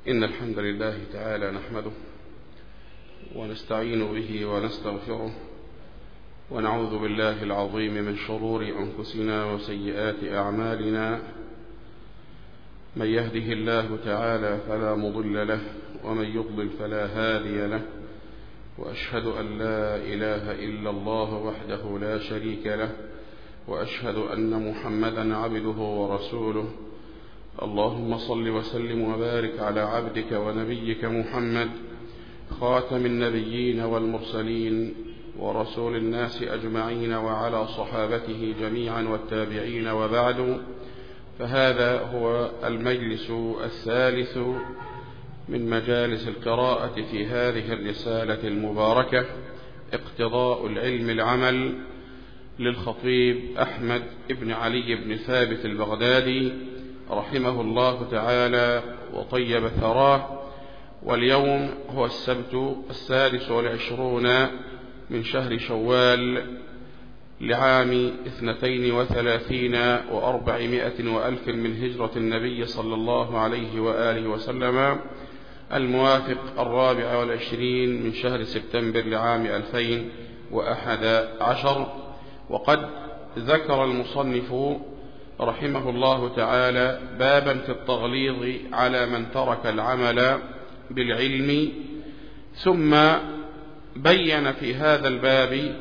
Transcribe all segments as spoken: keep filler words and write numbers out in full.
إن الحمد لله تعالى نحمده ونستعين به ونستغفره ونعوذ بالله العظيم من شرور أنفسنا وسيئات أعمالنا. من يهده الله تعالى فلا مضل له ومن يضلل فلا هادي له، وأشهد أن لا إله إلا الله وحده لا شريك له، وأشهد أن محمدا عبده ورسوله. اللهم صل وسلم وبارك على عبدك ونبيك محمد خاتم النبيين والمرسلين ورسول الناس أجمعين، وعلى صحابته جميعا والتابعين، وبعد، فهذا هو المجلس الثالث من مجالس القراءة في هذه الرسالة المباركة، اقتضاء العلم العمل، للخطيب أحمد بن علي بن ثابت البغدادي رحمه الله تعالى وطيب ثراه. واليوم هو السبت السادس والعشرون من شهر شوال لعام اثنتين وثلاثين وأربعمائة وألف من هجرة النبي صلى الله عليه وآله وسلم، الموافق الرابع والعشرين من شهر سبتمبر لعام ألفين وأحد عشر. وقد ذكر المصنف رحمه الله تعالى بابا في التغليظ على من ترك العمل بالعلم، ثم بين في هذا الباب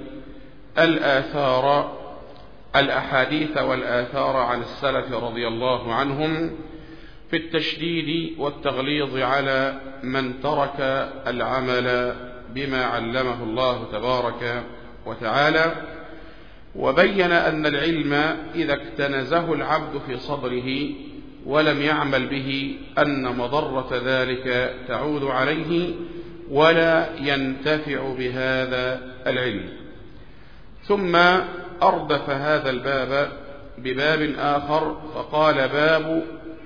الآثار الأحاديث والآثار عن السلف رضي الله عنهم في التشديد والتغليظ على من ترك العمل بما علمه الله تبارك وتعالى، وبين أن العلم إذا اكتنزه العبد في صدره ولم يعمل به أن مضرة ذلك تعود عليه ولا ينتفع بهذا العلم. ثم أردف هذا الباب بباب آخر فقال: باب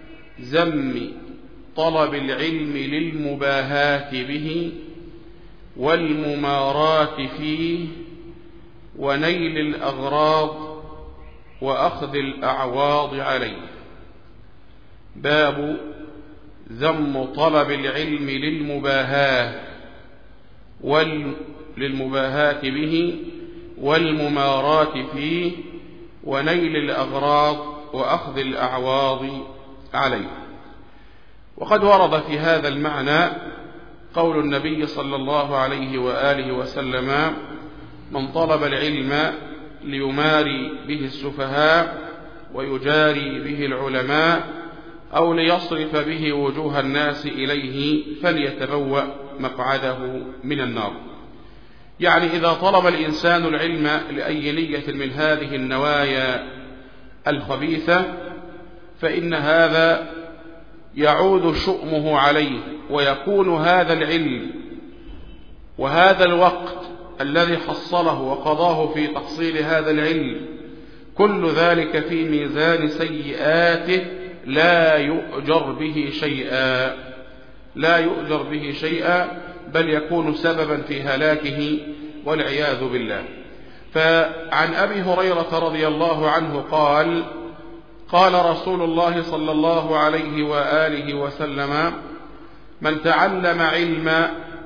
ذم طلب العلم للمباهاة به والممارات فيه ونيل الأغراض وأخذ الأعواض عليه. باب ذم طلب العلم للمباهاة للمباهاة به والممارات فيه ونيل الأغراض وأخذ الأعواض عليه. وقد ورد في هذا المعنى قول النبي صلى الله عليه وآله وسلم: من طلب العلم ليماري به السفهاء ويجاري به العلماء أو ليصرف به وجوه الناس إليه فليتبوأ مقعده من النار. يعني إذا طلب الإنسان العلم لأي نية من هذه النوايا الخبيثة فإن هذا يعود شؤمه عليه، ويكون هذا العلم وهذا الوقت الذي حصله وقضاه في تحصيل هذا العلم كل ذلك في ميزان سيئاته لا يؤجر به شيئا لا يؤجر به شيئا بل يكون سببا في هلاكه والعياذ بالله. فعن أبي هريرة رضي الله عنه قال: قال رسول الله صلى الله عليه وآله وسلم: من تعلم علما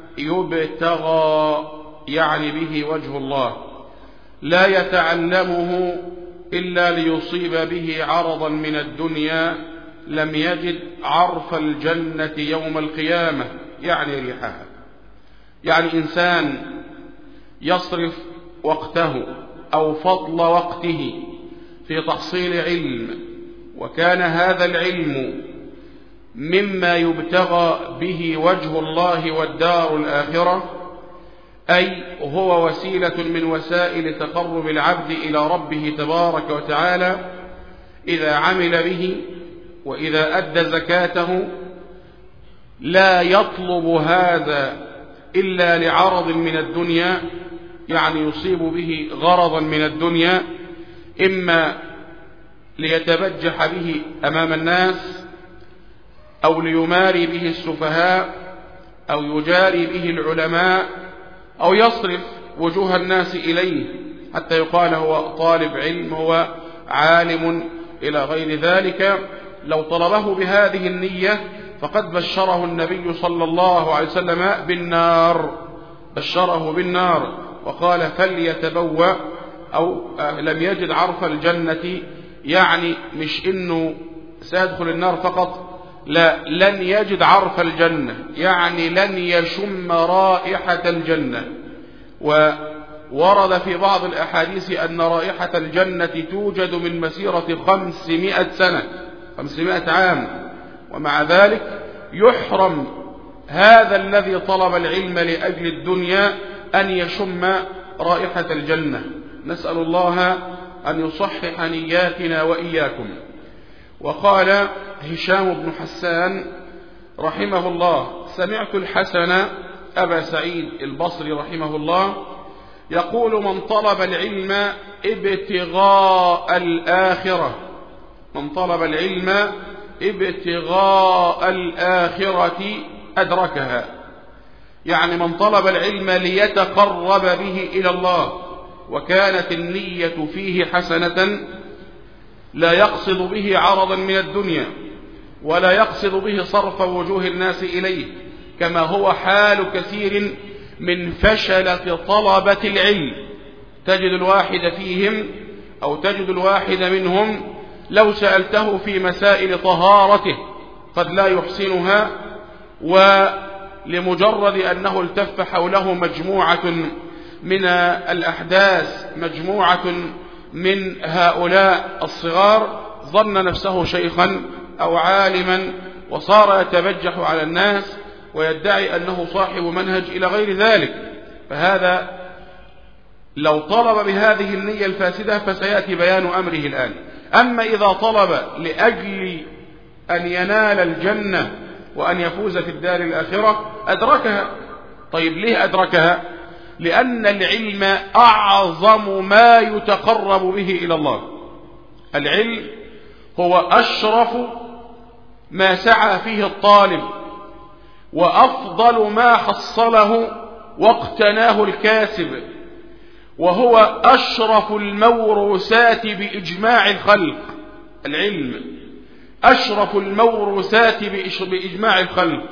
يبتغى يعني به وجه الله لا يتعلمه إلا ليصيب به عرضا من الدنيا لم يجد عرف الجنة يوم القيامة، يعني ريحها. يعني إنسان يصرف وقته أو فضل وقته في تحصيل علم، وكان هذا العلم مما يبتغى به وجه الله والدار الآخرة، أي هو وسيلة من وسائل تقرب العبد إلى ربه تبارك وتعالى، إذا عمل به وإذا أدى زكاته لا يطلب هذا إلا لعرض من الدنيا، يعني يصيب به غرضا من الدنيا، إما ليتبجح به أمام الناس أو ليماري به السفهاء أو يجاري به العلماء أو يصرف وجوه الناس إليه حتى يقال هو طالب علم، هو عالم، إلى غير ذلك. لو طلبه بهذه النية فقد بشره النبي صلى الله عليه وسلم بالنار، بشره بالنار وقال فليتبوأ، أو لم يجد عرف الجنة، يعني مش إنه سيدخل النار فقط، لا، لن يجد عرف الجنة، يعني لن يشم رائحة الجنة. وورد في بعض الأحاديث أن رائحة الجنة توجد من مسيرة خمسمائة سنة، خمسمائة عام، ومع ذلك يحرم هذا الذي طلب العلم لأجل الدنيا أن يشم رائحة الجنة. نسأل الله أن يصحح نياتنا وإياكم. وقال هشام بن حسان رحمه الله: سمعت الحسن أبا سعيد البصري رحمه الله يقول: من طلب العلم ابتغاء الآخرة، من طلب العلم ابتغاء الآخرة أدركها، يعني من طلب العلم ليتقرب به إلى الله وكانت النية فيه حسنة، لا يقصد به عرضا من الدنيا ولا يقصد به صرف وجوه الناس إليه، كما هو حال كثير من فشلة طلبة العلم. تجد الواحد فيهم أو تجد الواحد منهم لو سألته في مسائل طهارته قد لا يحسنها، ولمجرد أنه التف حوله مجموعة من الأحداث، مجموعة من هؤلاء الصغار، ظن نفسه شيخا أو عالما وصار يتبجح على الناس ويدعي أنه صاحب منهج إلى غير ذلك. فهذا لو طلب بهذه النية الفاسدة فسيأتي بيان أمره الآن. أما إذا طلب لأجل أن ينال الجنة وأن يفوز في الدار الآخرة أدركها. طيب ليه أدركها؟ لأن العلم أعظم ما يتقرب به إلى الله. العلم هو أشرف ما سعى فيه الطالب وأفضل ما حصله واقتناه الكاسب، وهو أشرف الموروثات بإجماع الخلق. العلم أشرف الموروثات بإجماع الخلق.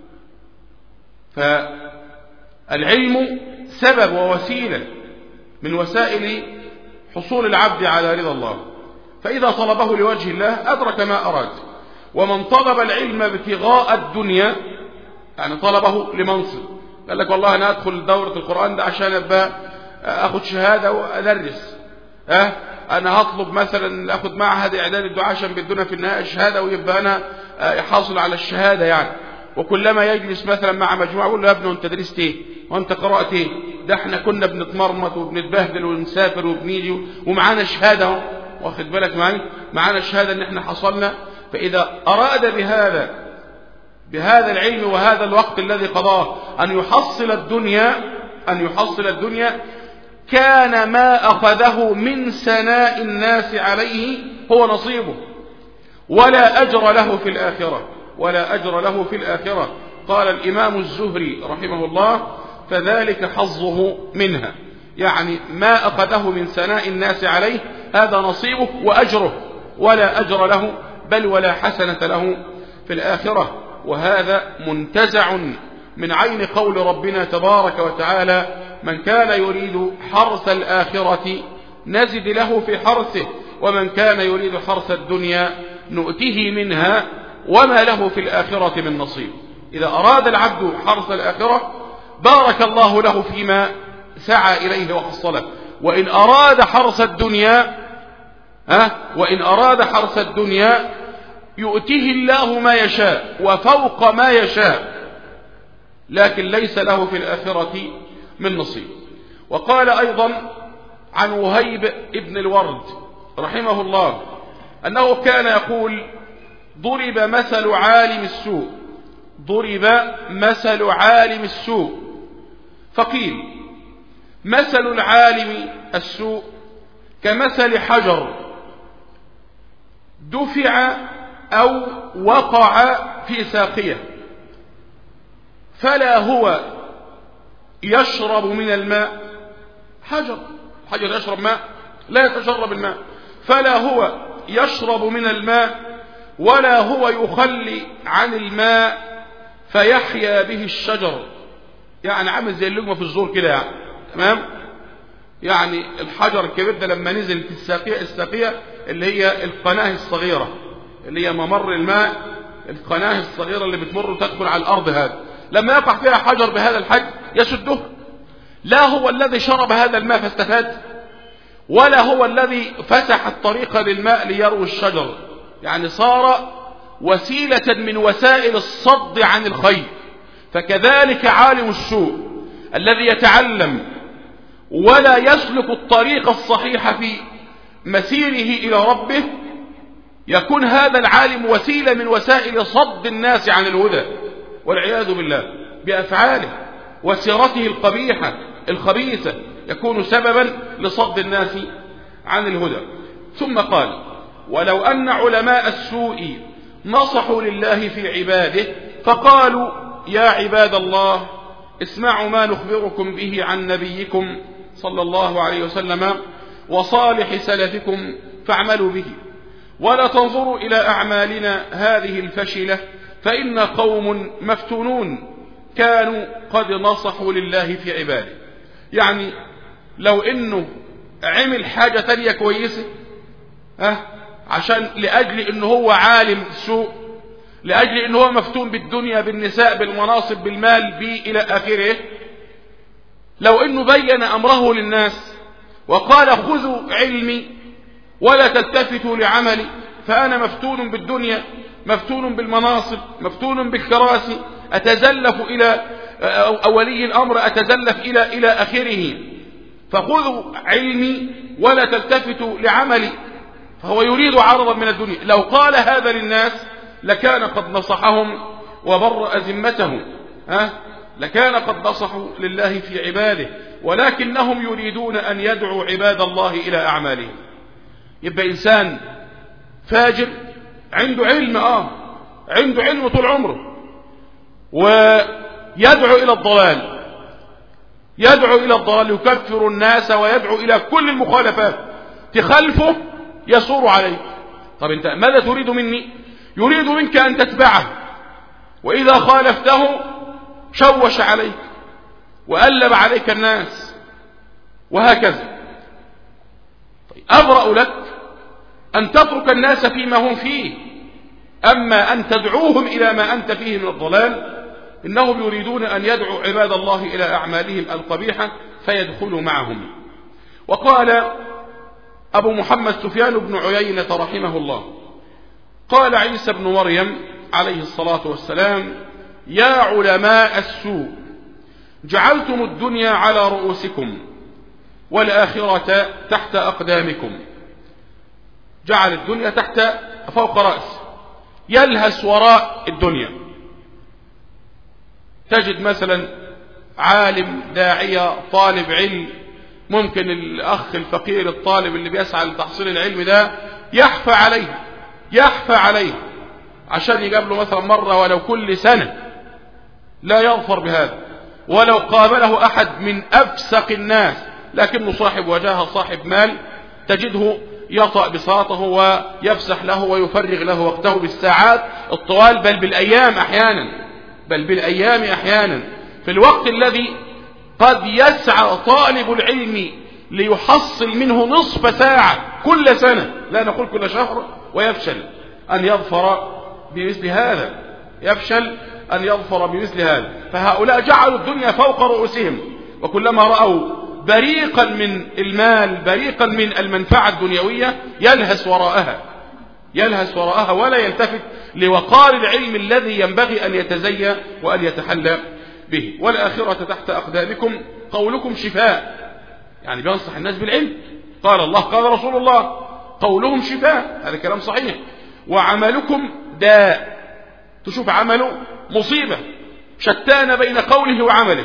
فالعلم سبب ووسيلة من وسائل حصول العبد على رضا الله، فإذا طلبه لوجه الله أدرك ما أراد. ومن طلب العلم ابتغاء الدنيا، يعني طلبه لمنصب، قال لك والله أنا أدخل دورة القرآن ده عشان أبقى أخذ شهادة وأدرس، أه؟ أنا هطلب مثلا أخذ معهد إعداد الدعاء عشان بدنا في النهاية الشهادة ويبقى أنا حاصل على الشهادة يعني. وكلما يجلس مثلا مع مجموعة يقول له يا ابني أنت درست إيه؟ وأنت قرأت إيه؟ ده احنا كنا بنتمرمط وبنتبهدل ونسافر وبنيجي ومعانا شهادة، واخد بالك معي؟ معانا شهادة إن احنا حصلنا. فإذا أراد بهذا بهذا العلم وهذا الوقت الذي قضاه أن يحصل الدنيا أن يحصل الدنيا كان ما أخذه من ثناء الناس عليه هو نصيبه، ولا أجر له في الآخرة، ولا أجر له في الآخرة. قال الإمام الزهري رحمه الله: فذلك حظه منها، يعني ما أخذه من ثناء الناس عليه هذا نصيبه وأجره، ولا أجر له بل ولا حسنة له في الآخرة. وهذا منتزع من عين قول ربنا تبارك وتعالى: من كان يريد حرث الآخرة نزد له في حرثه ومن كان يريد حرث الدنيا نؤته منها وما له في الآخرة من نصيب. إذا أراد العبد حرث الآخرة بارك الله له فيما سعى إليه وحصله، وإن أراد حرث الدنيا ها وإن أراد حرث الدنيا يؤتيه الله ما يشاء وفوق ما يشاء، لكن ليس له في الآخرة من نصيب. وقال أيضا عن وهيب ابن الورد رحمه الله أنه كان يقول: ضرب مثل عالم السوء ضرب مثل عالم السوء فقيل: مثل العالم السوء كمثل حجر دفع أو وقع في ساقية، فلا هو يشرب من الماء، حجر حجر يشرب ماء لا يتشرب الماء، فلا هو يشرب من الماء ولا هو يخلي عن الماء فيحيا به الشجر، يعني عامل زي اللقمة في الزور كده يعني. تمام؟ يعني الحجر الكبير ده لما نزل في الساقية الساقية اللي هي القناة الصغيرة اللي هي ممر الماء، القناة الصغيرة اللي بتمر وتدخل على الأرض، هذا لما يقع فيها حجر بهذا الحجم يسده. لا هو الذي شرب هذا الماء فاستفاد، ولا هو الذي فسح الطريق للماء ليروي الشجر، يعني صار وسيلة من وسائل الصد عن الخير. فكذلك عالم السوء الذي يتعلم ولا يسلك الطريق الصحيح في مسيره إلى ربه، يكون هذا العالم وسيلة من وسائل صد الناس عن الهدى والعياذ بالله بأفعاله وسيرته القبيحة الخبيثة، يكون سببا لصد الناس عن الهدى. ثم قال: ولو أن علماء السوء نصحوا لله في عباده فقالوا: يا عباد الله اسمعوا ما نخبركم به عن نبيكم صلى الله عليه وسلم وصالح سلفكم فاعملوا به، ولا تنظروا إلى أعمالنا هذه الفشلة فإن قوم مفتونون كانوا قد نصحوا لله في عباده. يعني لو إنه عمل حاجة تانية كويسة ها عشان لأجل إنه هو عالم سوء، لأجل إنه هو مفتون بالدنيا بالنساء بالمناصب بالمال بي إلى آخره، لو إنه بين أمره للناس وقال: خذوا علمي ولا تلتفتوا لعملي فأنا مفتون بالدنيا مفتون بالمناصب مفتون بالكراسي أتزلف إلى أولي الأمر أتزلف إلى إلى آخره، فخذوا علمي ولا تلتفتوا لعملي، فهو يريد عرضا من الدنيا. لو قال هذا للناس لكان قد نصحهم وبرأ ذمتهم، ها لكان قد نصحوا لله في عباده، ولكنهم يريدون أن يدعوا عباد الله إلى أعمالهم. يبقى إنسان فاجر عنده علم آه عنده علم طول عمره ويدعو إلى الضلال، يدعو إلى الضلال يكفر الناس ويدعو إلى كل المخالفات، تخلفه يصور عليك. طب أنت ماذا تريد مني؟ يريد منك أن تتبعه، وإذا خالفته شوش عليك وألب عليك الناس وهكذا. طيب أبرأ لك أن تترك الناس فيما هم فيه، أما أن تدعوهم إلى ما أنت فيه من الضلال إنهم يريدون أن يدعوا عباد الله إلى أعمالهم القبيحة فيدخلوا معهم. وقال أبو محمد سفيان بن عيينة رحمه الله: قال عيسى بن مريم عليه الصلاة والسلام: يا علماء السوء جعلتم الدنيا على رؤوسكم والآخرة تحت أقدامكم. جعل الدنيا تحت فوق رأس، يلهس وراء الدنيا. تجد مثلا عالم داعية طالب علم، ممكن الأخ الفقير الطالب اللي بيسعى لتحصيل العلم ده يحفى عليه يحفى عليه عشان يقابله مثلا مرة ولو كل سنة، لا يظفر بهذا. ولو قابله أحد من أفسق الناس لكنه صاحب وجاهة صاحب مال تجده يطأ بساطه ويفسح له ويفرغ له وقته بالساعات الطوال بل بالأيام أحيانا بل بالأيام أحيانا في الوقت الذي قد يسعى طالب العلم ليحصل منه نصف ساعة كل سنة، لا نقول كل شهر، ويفشل أن يظفر بمثل هذا يفشل أن يظفر بمثل هذا. فهؤلاء جعلوا الدنيا فوق رؤوسهم، وكلما رأوا بريقا من المال بريقا من المنفعة الدنيوية يلهس وراءها يلهس وراءها ولا يلتفت لوقار العلم الذي ينبغي أن يتزيى وأن يتحلى به. والآخرة تحت أقدامكم قولكم شفاء، يعني بينصح الناس بالعلم، قال الله قال رسول الله، قولهم شفاء، هذا كلام صحيح. وعملكم داء، تشوف عمله مصيبة شتان بين قوله وعمله،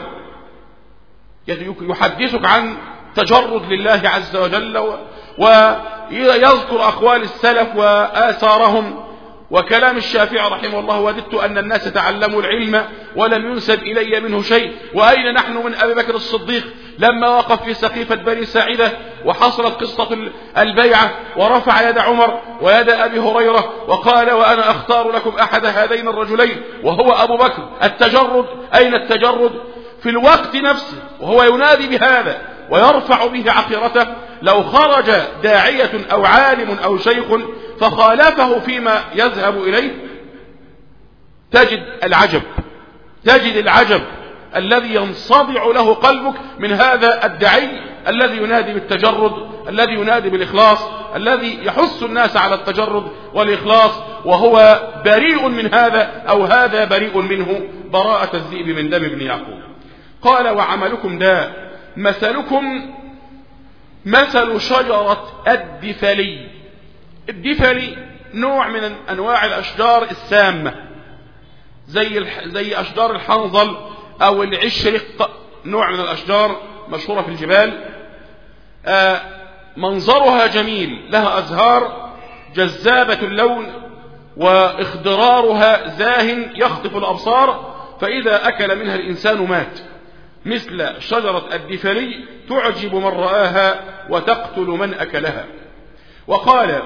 يحدثك عن تجرد لله عز وجل ويذكر أقوال السلف وآثارهم وكلام الشافعي رحمه الله: وددت أن الناس تعلموا العلم ولم ينسب إلي منه شيء، وأين نحن من أبي بكر الصديق لما وقف في سقيفة بني ساعدة وحصلت قصة البيعة ورفع يد عمر ويد أبي هريرة وقال وأنا أختار لكم أحد هذين الرجلين وهو أبو بكر. التجرد، أين التجرد؟ في الوقت نفسه وهو ينادي بهذا ويرفع به عقيرته. لو خرج داعية أو عالم أو شيخ فخالفه فيما يذهب إليه تجد العجب، تجد العجب الذي ينصدع له قلبك من هذا الداعي الذي ينادي بالتجرد، الذي ينادي بالإخلاص، الذي يحث الناس على التجرد والإخلاص، وهو بريء من هذا أو هذا بريء منه براءة الذئب من دم ابن يعقوب. قال وعملكم داء مثلكم مثل شجرة الدفلي. الدفلي نوع من أنواع الأشجار السامة زي زي أشجار الحنظل أو العشرق، نوع من الأشجار مشهورة في الجبال. آه منظرها جميل، لها أزهار جذابة اللون واخضرارها زاهن يخطف الأبصار، فإذا أكل منها الإنسان مات، مثل شجرة الدفلي تعجب من رآها وتقتل من أكلها. وقال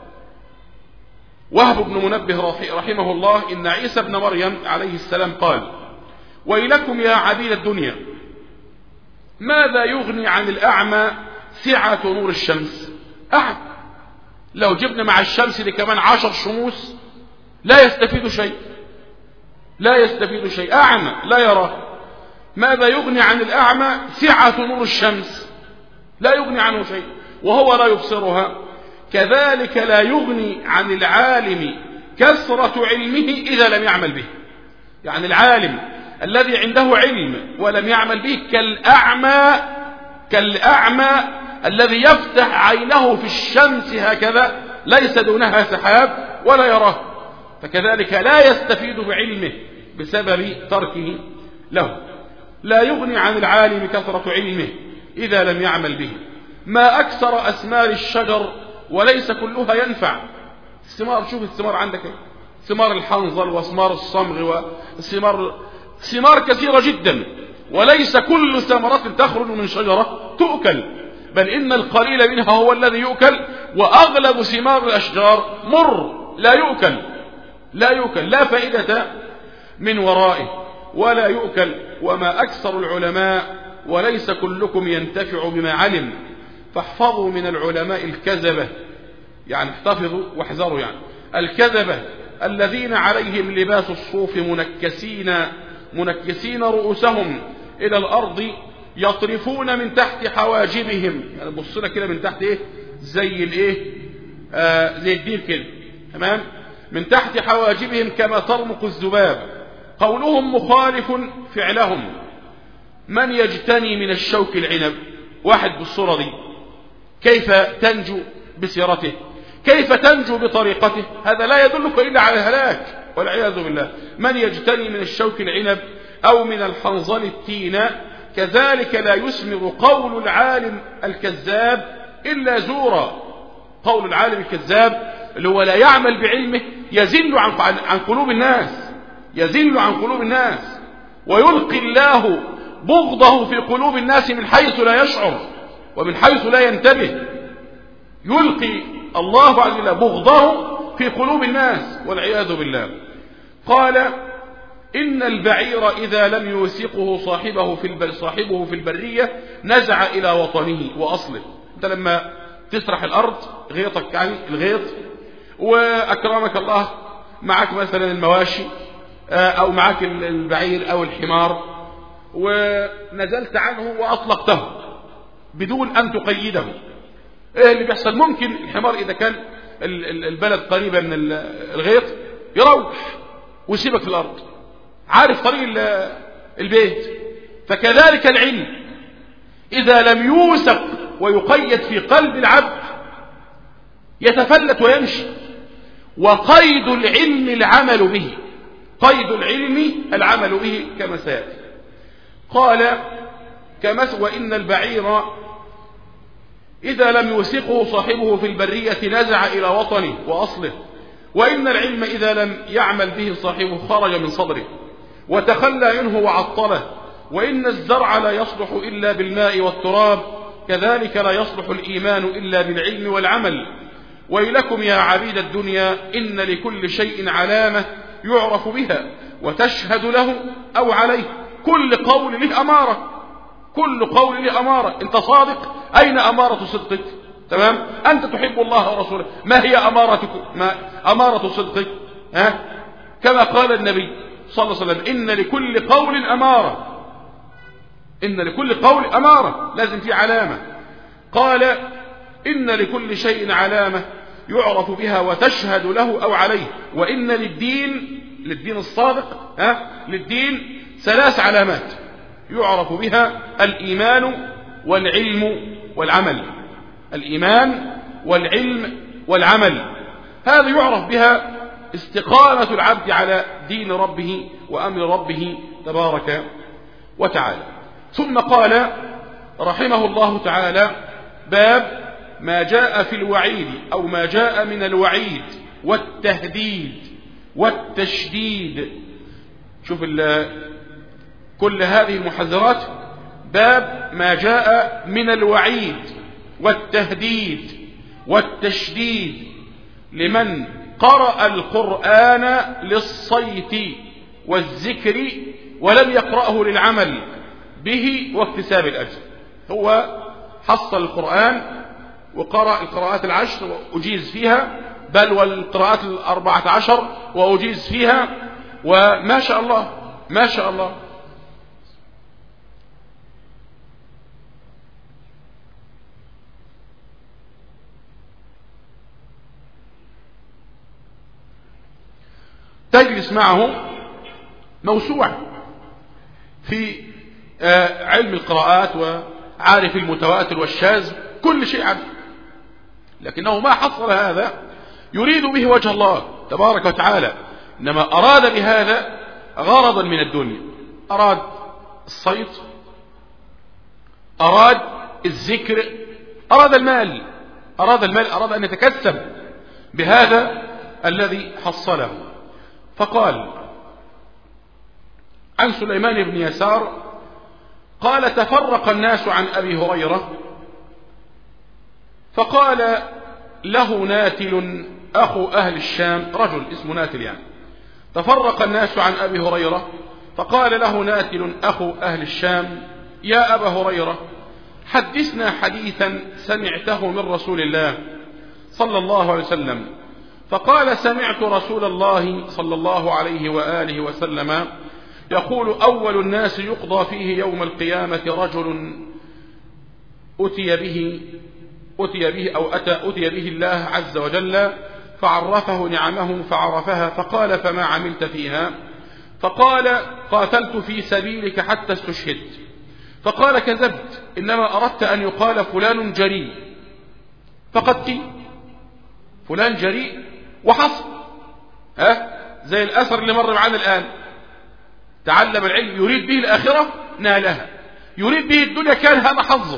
وهب بن منبه رحمه الله إن عيسى بن مريم عليه السلام قال ويلكم يا عبيد الدنيا ماذا يغني عن الأعمى سعة نور الشمس؟ أعمى لو جبنا مع الشمس دي كمان عشر شموس لا يستفيد شيء، لا يستفيد شيء، أعمى لا يراه. ماذا يغني عن الأعمى سعة نور الشمس؟ لا يغني عنه شيء وهو لا يبصرها. كذلك لا يغني عن العالم كثرة علمه إذا لم يعمل به. يعني العالم الذي عنده علم ولم يعمل به كالأعمى، كالأعمى الذي يفتح عينه في الشمس هكذا ليس دونها سحاب ولا يراه، فكذلك لا يستفيد بعلمه بسبب تركه له. لا يغني عن العالم كثرة علمه إذا لم يعمل به. ما أكثر أثمار الشجر وليس كلها ينفع. الثمار، شوف الثمار عندك، ثمار الحنظل وثمار الصمغ وثمار ثمار كثيرة جدا، وليس كل ثمرة تخرج من شجرة تؤكل، بل إن القليل منها هو الذي يؤكل، وأغلب ثمار الأشجار مر لا يؤكل، لا يؤكل، لا فائدة من ورائه ولا يؤكل. وما أكثر العلماء وليس كلكم ينتفع بما علم، فاحفظوا من العلماء الكذبة، يعني احتفظوا واحذروا، يعني الكذبة الذين عليهم لباس الصوف منكسين منكسين رؤوسهم إلى الأرض يطرفون من تحت حواجبهم، يعني بصنا كده من تحت إيه زي الإيه آه زي الديل كده، تمام، من تحت حواجبهم كما ترمق الذباب. قولهم مخالف فعلهم. من يجتني من الشوك العنب؟ واحد بالصورة دي كيف تنجو بسيرته؟ كيف تنجو بطريقته؟ هذا لا يدلك إلا على الهلاك والعياذ بالله. من يجتني من الشوك العنب أو من الحنظل التين، كذلك لا يثمر قول العالم الكذاب إلا زورا. قول العالم الكذاب اللي هو لا يعمل بعلمه يزل عن عن قلوب الناس، يزل عن قلوب الناس، ويلقي الله بغضه في قلوب الناس من حيث لا يشعر ومن حيث لا ينتبه. يلقي الله عز وجل بغضه في قلوب الناس والعياذ بالله. قال إن البعير إذا لم يوثقه صاحبه في البر صاحبه في البرية نزع إلى وطنه وأصله. أنت لما تسرح الأرض غيطك، يعني الغيط، وأكرمك الله معك مثلا المواشي أو معك البعير أو الحمار، ونزلت عنه وأطلقته بدون أن تقيده، إيه اللي بيحصل؟ ممكن الحمار إذا كان البلد قريبة من الغيط يروح ويسيبك في الأرض، عارف طريق البيت. فكذلك العلم إذا لم يوثق ويقيد في قلب العبد يتفلت ويمشي. وقيد العلم العمل به، قيد العلم العمل به كما سيأتي. قال كمثل وإن البعير إذا لم يوثقه صاحبه في البرية نزع إلى وطنه وأصله، وإن العلم إذا لم يعمل به صاحبه خرج من صدره وتخلى منه وعطله وإن الزرع لا يصلح إلا بالماء والتراب، كذلك لا يصلح الإيمان إلا بالعلم والعمل. ويلكم يا عبيد الدنيا إن لكل شيء علامة يعرف بها وتشهد له أو عليه. كل قول له أمارة، كل قول له أمارة. أنت صادق، أين أمارة صدقك؟ تمام؟ أنت تحب الله ورسوله، ما هي أمارتك؟ ما أمارة صدقك؟ ها؟ كما قال النبي صلى الله عليه وسلم إن لكل قول أمارة، إن لكل قول أمارة، لازم في علامة. قال إن لكل شيء علامة يعرف بها وتشهد له أو عليه. وإن للدين، للدين الصادق، ها؟ للدين ثلاث علامات يعرف بها: الإيمان والعلم والعمل. الإيمان والعلم والعمل، هذا يعرف بها استقامة العبد على دين ربه وأمر ربه تبارك وتعالى. ثم قال رحمه الله تعالى: باب ما جاء في الوعيد أو ما جاء من الوعيد والتهديد والتشديد. شوف كل هذه المحذرات، باب ما جاء من الوعيد والتهديد والتشديد لمن قرأ القرآن للصيت والذكر ولم يقرأه للعمل به واكتساب الأجر. هو حصل القرآن وقرأ القراءات العشر وأجيز فيها، بل والقراءات الأربعة عشر وأجيز فيها، وما شاء الله ما شاء الله. تجلس معه موسوعة في علم القراءات وعارف المتواتر والشاذ، كل شيء عنه، لكنه ما حصل هذا يريد به وجه الله تبارك وتعالى، إنما أراد بهذا غرضا من الدنيا. أراد الصيد، أراد الذكر، أراد المال، أراد المال أراد أن يتكسب بهذا الذي حصله. فقال عن سليمان بن يسار قال: تفرق الناس عن أبي هريرة، فقال له ناتل أخو أهل الشام، رجل اسمه ناتل يعني. تفرق الناس عن أبي هريرة، فقال له ناتل أخو أهل الشام: يا أبا هريرة، حدثنا حديثا سمعته من رسول الله صلى الله عليه وسلم. فقال: سمعت رسول الله صلى الله عليه وآله وسلم يقول: أول الناس يقضى فيه يوم القيامة رجل أتي به أتي به أو أتى أتي به الله عز وجل فعرفه نعمه فعرفها، فقال: فما عملت فيها؟ فقال: قاتلت في سبيلك حتى استشهدت. فقال: كذبت، إنما أردت أن يقال فلان جريء، فقد قيل فلان جريء وحصل. ها زي الأثر اللي مر معنا الآن، تعلم العلم يريد به الآخرة نالها، يريد به الدنيا كان هذا حظه.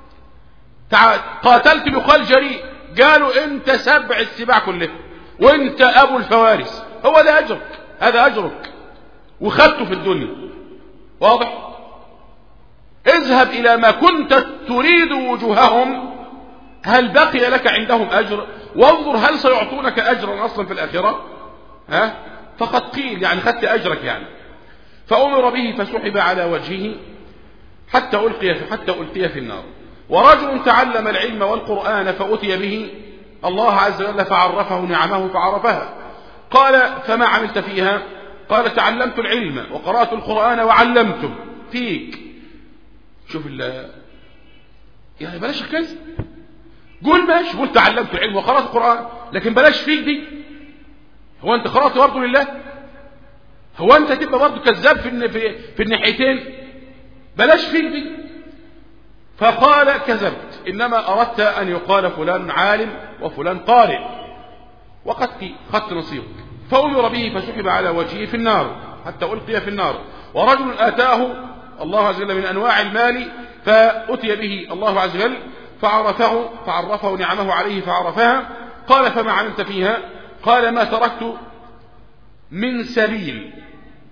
قاتلت يقال جريء، قالوا انت سبع السباع كله وانت ابو الفوارس، هو ده اجرك، هذا اجرك وخدته في الدنيا. واضح؟ اذهب الى ما كنت تريد وجوههم، هل بقي لك عندهم اجر؟ وانظر هل سيعطونك اجرا اصلا في الاخرة؟ ها فقد قيل يعني خدت اجرك يعني. فامر به فسحب على وجهه حتى القي في حتى القي في النار. ورجل تعلم العلم والقرآن فأتي به الله عز وجل فعرفه نعمه فعرفها. قال: فما عملت فيها؟ قال: تعلمت العلم وقرأت القرآن وعلمته فيك. شوف ال يعني بلاش الكذب، قول ماشي، قول تعلمت العلم وقرأت القرآن، لكن بلاش فيك دي. هو انت قرأت برضه لله؟ هو انت تبقى برضه كذاب في في, في الناحيتين؟ بلاش فيك دي. فقال: كذبت، إنما أردت أن يقال فلان عالم وفلان قارئ، وقد خدت نصيبك. فأمر به فسحب على وجهه في النار حتى ألقي في النار. ورجل آتاه الله عز وجل من أنواع المال فأتي به الله عز وجل فعرفه فعرفه نعمه عليه فعرفها. قال: فما عملت فيها؟ قال: ما تركت من سبيل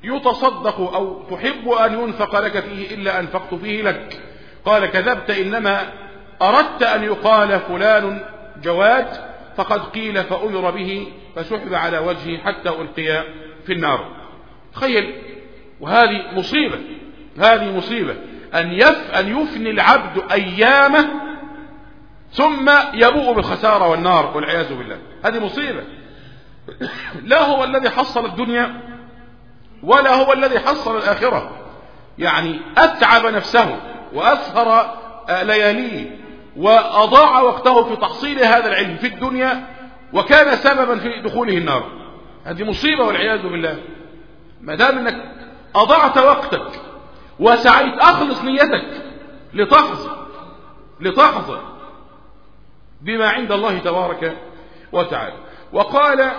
يتصدق أو تحب أن ينفق لك فيه إلا أنفقت فيه لك. قال كذبت، إنما أردت أن يقال فلان جواد، فقد قيل فأمر به فسحب على وجهه حتى ألقي في النار. تخيل، وهذه مصيبة، هذه مصيبة أن يف أن يفني العبد أيامه ثم يبوء بالخسارة والنار والعياذ بالله. هذه مصيبة. لا هو الذي حصل الدنيا ولا هو الذي حصل الآخرة، يعني أتعب نفسه وأسهر لياليه وأضاع وقته في تحصيل هذا العلم في الدنيا وكان سببا في دخوله النار. هذه مصيبة والعياذ بالله. ما دام انك أضعت وقتك وسعيت، أخلص نيتك لتحظى لتحظى بما عند الله تبارك وتعالى. وقال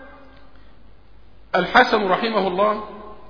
الحسن رحمه الله: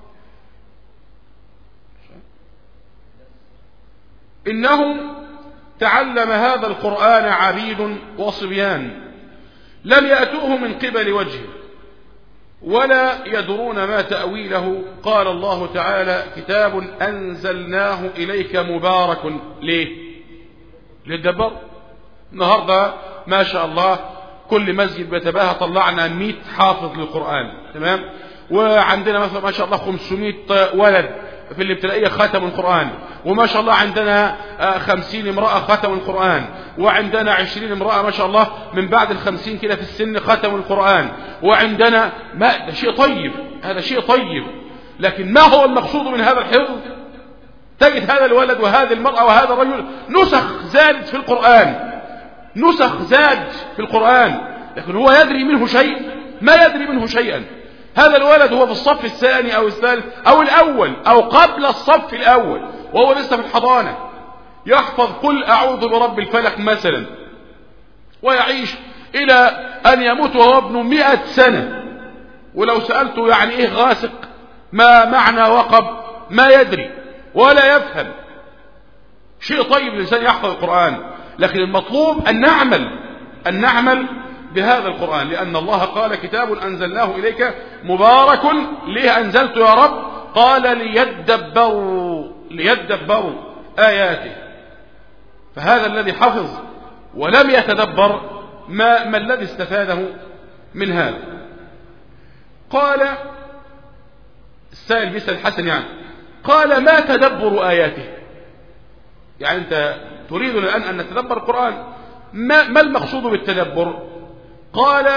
إنه تعلم هذا القرآن عبيد وصبيان لم يأتوه من قبل وجهه ولا يدرون ما تأويله. قال الله تعالى: كتاب أنزلناه إليك مبارك. ليه؟ للدبر. النهاردة ما شاء الله كل مسجد بيتباهى طلعنا مئة حافظ للقرآن، تمام؟ وعندنا مثلا ما شاء الله خمسمائة ولد في الابتدائية ختموا القرآن، وما شاء الله عندنا خمسين امرأة ختموا القرآن، وعندنا عشرين امرأة ما شاء الله من بعد الخمسين كده في السن ختموا القرآن، وعندنا ما ده شيء طيب، هذا شيء طيب. لكن ما هو المقصود من هذا الحفظ؟ تجد هذا الولد وهذه المرأة وهذا الرجل نسخ زاد في القرآن، نسخ زاد في القرآن، لكن هو يدري منه شيء؟ ما يدري منه شيئا. هذا الولد هو في الصف الثاني أو الثالث أو الأول أو قبل الصف الأول وهو لسه في الحضانة، يحفظ قل أعوذ برب الفلق مثلا، ويعيش إلى أن يموت وهو ابن مئة سنة، ولو سألته يعني إيه غاسق، ما معنى وقب، ما يدري ولا يفهم. شيء طيب الإنسان يحفظ القرآن، لكن المطلوب أن نعمل أن نعمل بهذا القرآن، لأن الله قال: كتاب أنزلناه إليك مبارك. ليه أنزلت يا رب؟ قال: ليدبروا ليدبروا آياته. فهذا الذي حفظ ولم يتدبر ما, ما الذي استفاده من هذا؟ قال السائل بيسأل الحسن يعني قال: ما تدبر آياته؟ يعني أنت تريد الآن أن نتدبر القرآن، ما, ما المقصود بالتدبر؟ قال: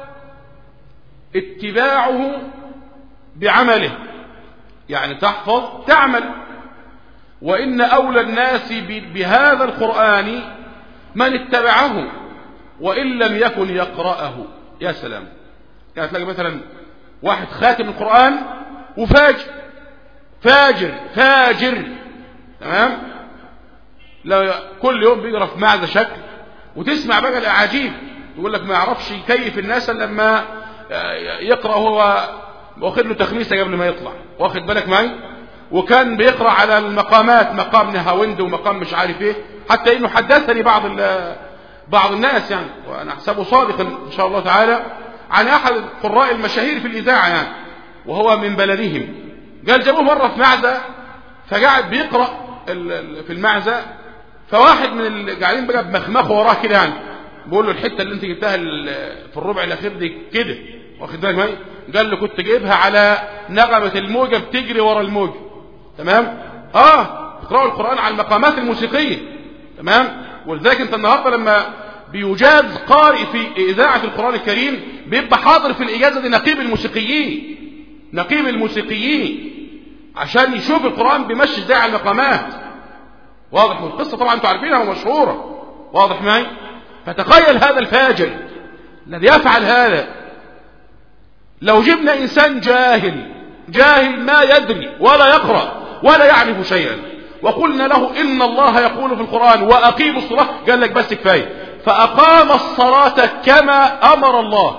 اتباعه بعمله، يعني تحفظ تعمل. وإن أولى الناس بهذا القرآن من اتبعه وإن لم يكن يقرأه. يا سلام، يعني تلاقي مثلا واحد خاتم القرآن وفاجر فاجر فاجر تمام، لو كل يوم بيقرأ في معزة شكل، وتسمع بقى الأعاجيب، يقول لك ما يعرفش يكيف الناس لما يقرأ هو واخد له تخميسة قبل ما يطلع، واخد بالك معي؟ وكان بيقرأ على المقامات، مقام نهاوند ومقام مش عارف ايه، حتى انه حدثني بعض بعض الناس يعني، وانا احسبه صادقا ان شاء الله تعالى، عن احد القراء المشاهير في الاذاعه يعني، وهو من بلدهم. قال جابوه مره في معزه، فقعد بيقرأ في المعزه، فواحد من اللي قاعدين بقى بمخمخه وراه كده يعني، بقول له الحته اللي انت جبتها في الربع الاخير دي كده، واخد بالك معي؟ قال له كنت جايبها على نغمه الموجه بتجري ورا الموجه، تمام؟ اه اقرأوا القرآن على المقامات الموسيقيه، تمام؟ ولذلك انت النهارده لما بيجاز قارئ في اذاعه القرآن الكريم بيبقى حاضر في الاجازه دي نقيب الموسيقيين، نقيب الموسيقيين، عشان يشوف القرآن بيمشي ازاي على المقامات. واضح؟ والقصه طبعا انتوا عارفينها ومشهوره، واضح معي؟ فتخيل هذا الفاجر الذي يفعل هذا، لو جبنا انسان جاهل جاهل ما يدري ولا يقرأ ولا يعرف شيئا، وقلنا له إن الله يقول في القرآن وأقيموا الصلاة، قال لك بس كفاية، فأقام الصلاة كما أمر الله.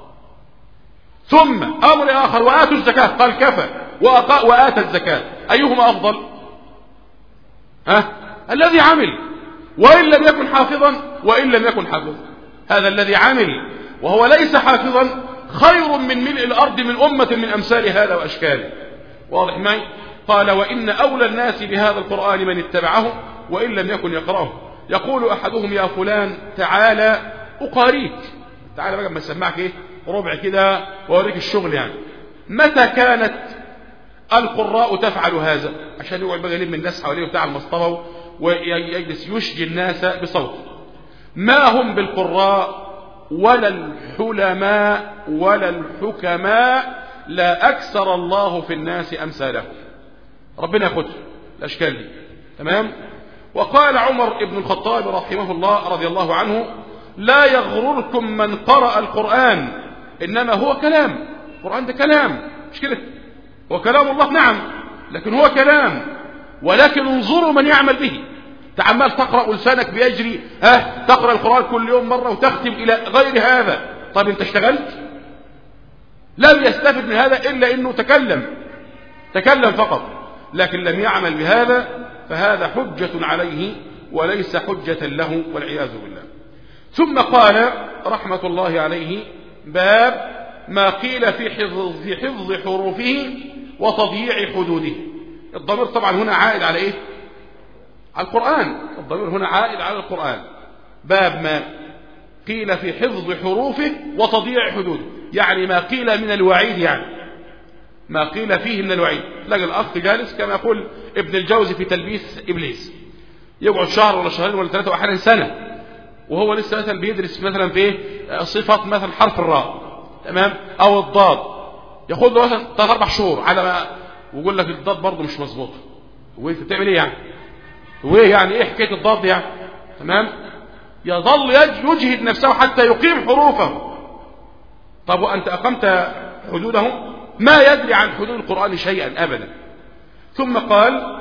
ثم أمر آخر: وآتوا الزكاة، قال كفى وآتى الزكاة. أيهما أفضل؟ ها؟ الذي عمل، وإن لم يكن حافظا وإن لم يكن حافظا، هذا الذي عمل وهو ليس حافظا خير من ملء الأرض من أمة من أمثال هذا وأشكاله. واضح معي؟ قال وإن أولى الناس بهذا القرآن من اتبعه وإن لم يكن يقرأه. يقول أحدهم يا فلان تعالى أقاريك، تعالى بقى ما اسمعك ايه ربع كده وأوريك الشغل يعني. متى كانت القراء تفعل هذا؟ عشان يقعد بقى يلم الناس حواليه بتاع المصطبة ويجلس يشجي الناس بصوت. ما هم بالقراء ولا الحلماء ولا الحكماء، لا أكثر الله في الناس أمثالهم. ربنا ياخذ الأشكال دي. تمام. وقال عمر بن الخطاب رحمه الله رضي الله عنه لا يغرركم من قرأ القرآن إنما هو كلام. القرآن ده كلام، مش كده؟ هو كلام الله نعم، لكن هو كلام، ولكن انظروا من يعمل به. تعمل تقرأ ولسانك بيجري، ها تقرأ القرآن كل يوم مرة وتختم إلى غير هذا. طيب انت اشتغلت؟ لم يستفد من هذا إلا إنه تكلم تكلم فقط، لكن لم يعمل بهذا، فهذا حجة عليه وليس حجة له والعياذ بالله. ثم قال رحمة الله عليه باب ما قيل في حفظ, في حفظ حروفه وتضييع حدوده. الضمير طبعا هنا عائد على ايه؟ على القرآن. الضمير هنا عائد على القرآن. باب ما قيل في حفظ حروفه وتضييع حدوده، يعني ما قيل من الوعيد، يعني ما قيل فيه من الوعيد. لقى الأخ جالس كما يقول ابن الجوزي في تلبيس إبليس، يقعد شهر ولا شهرين ولا ثلاثة وأحيانا سنة وهو لسه مثلا بيدرس مثلا في صفة مثلا حرف الراء، تمام، أو الضاد، ياخد له مثلا ثلاث أربع شهور على ما ويقول لك الضاد برضه مش مظبوطة. وأنت بتعمل إيه يعني؟ وإيه يعني إيه حكاية الضاد يعني؟ تمام، يظل يجهد نفسه حتى يقيم حروفه. طب وأنت أقمت حدوده؟ ما يدري عن حدود القرآن شيئا أبدا. ثم قال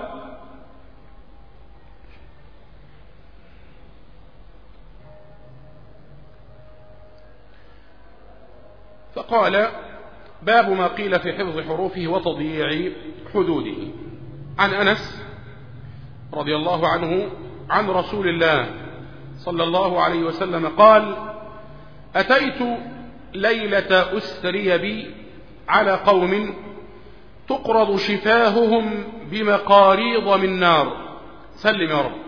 فقال باب ما قيل في حفظ حروفه وتضييع حدوده. عن أنس رضي الله عنه عن رسول الله صلى الله عليه وسلم قال أتيت ليلة أسري بي على قوم تقرض شفاههم بمقاريض من نار. سلم يا رب.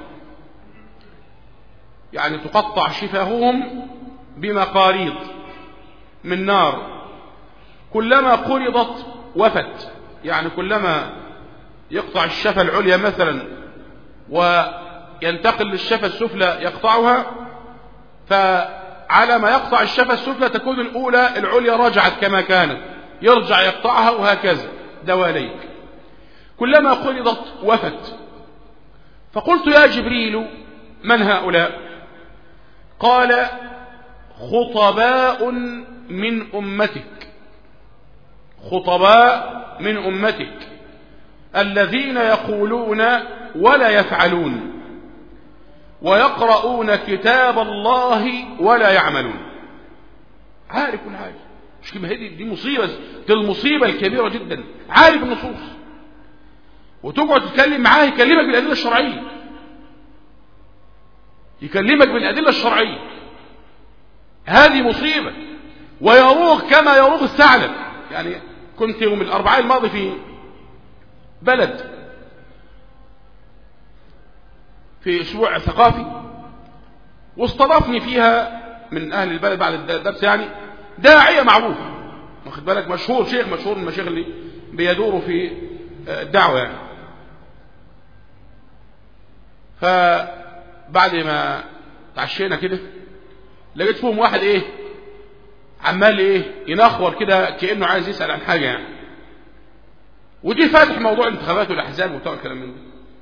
يعني تقطع شفاههم بمقاريض من نار، كلما قرضت وفت، يعني كلما يقطع الشفة العليا مثلا وينتقل للشفة السفلى يقطعها، فعلى ما يقطع الشفة السفلى تكون الأولى العليا رجعت كما كانت، يرجع يقطعها وهكذا دواليك، كلما قرضت وفت. فقلت يا جبريل من هؤلاء؟ قال خطباء من أمتك، خطباء من أمتك الذين يقولون ولا يفعلون ويقرؤون كتاب الله ولا يعملون. عارف كل حاجة، مش كده؟ هذه دي مصيبة، دي المصيبة الكبيرة جدا. عارف النصوص وتقعد تتكلم معاه يكلمك بالأدلة الشرعية، يكلمك بالأدلة الشرعية. هذه مصيبة. ويروغ كما يروغ الثعلب. يعني كنت يوم الأربعاء الماضي في بلد في أسبوع ثقافي، واستضافني فيها من أهل البلد بعد الدرس يعني داعية معروف، واخد بالك، مشهور، شيخ مشهور من المشايخ اللي بيدوروا في الدعوة يعني. فبعد ما تعشينا كده لقيت فيهم واحد ايه عمال ايه ينخور كده كأنه عايز يسأل عن حاجة يعني، ودي فاتح موضوع الانتخابات والأحزاب وبتاع الكلام من ده.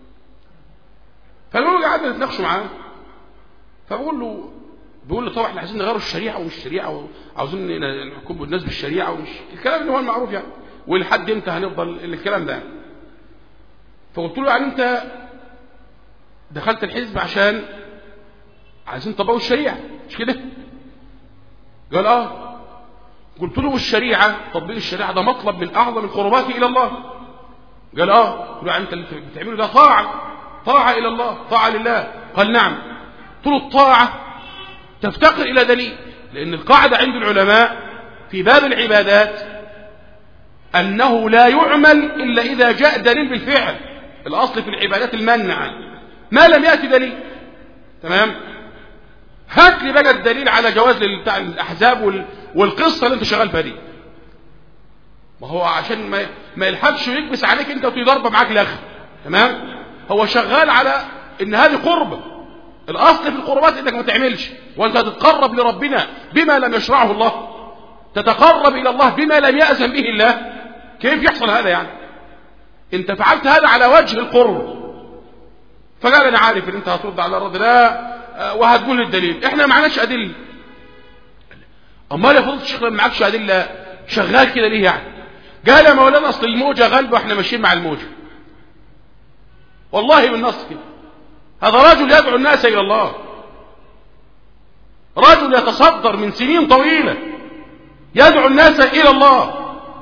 فالمهم قعدنا نتناقشوا معاه، فبقول له بيقول له طبعا احنا عايزين نغيروا الشريعة ومش الشريعة وعاوزين نحكم الناس بالشريعة ومش الكلام اللي هو المعروف يعني، ولحد امتى هنفضل الكلام ده. فقلت له يعني انت دخلت الحزب عشان عايزين تطبقوا الشريعة مش كده؟ قال اه. قلت له الشريعة، تطبيق الشريعة ده مطلب من اعظم القربات الى الله. قال اه. قلت له انت اللي بتعمله ده طاعة، طاعة الى الله، طاعة لله. قال نعم. قلت له الطاعة تفتقر الى دليل، لان القاعدة عند العلماء في باب العبادات أنه لا يعمل إلا إذا جاء دليل بالفعل. الأصل في العبادات المنع ما لم يأتي دليل. تمام؟ هات لي بقى الدليل على جواز بتاع الأحزاب والقصة اللي انت شغال فيها دي. ما هو عشان ما ما يلحقش يكبس عليك انت وتضرب معاك الاخر. تمام؟ هو شغال على ان هذه قربة. الاصل في القربات انك ما تعملش، وانت تتقرب لربنا بما لم يشرعه الله، تتقرب الى الله بما لم يأذن به الله. كيف يحصل هذا يعني؟ انت فعلت هذا على وجه القرب، فقال انا عارف ان انت هترد على الرد لا وهتقول الدليل، احنا ما معناش ادله. امال يا فضيله الشيخ لما معكش ادله شغال كده ليه يعني؟ قال يا مولانا اصل الموجه غالبه واحنا ماشيين مع الموجه. والله بالنص كده. هذا رجل يدعو الناس الى الله، رجل يتصدر من سنين طويله يدعو الناس الى الله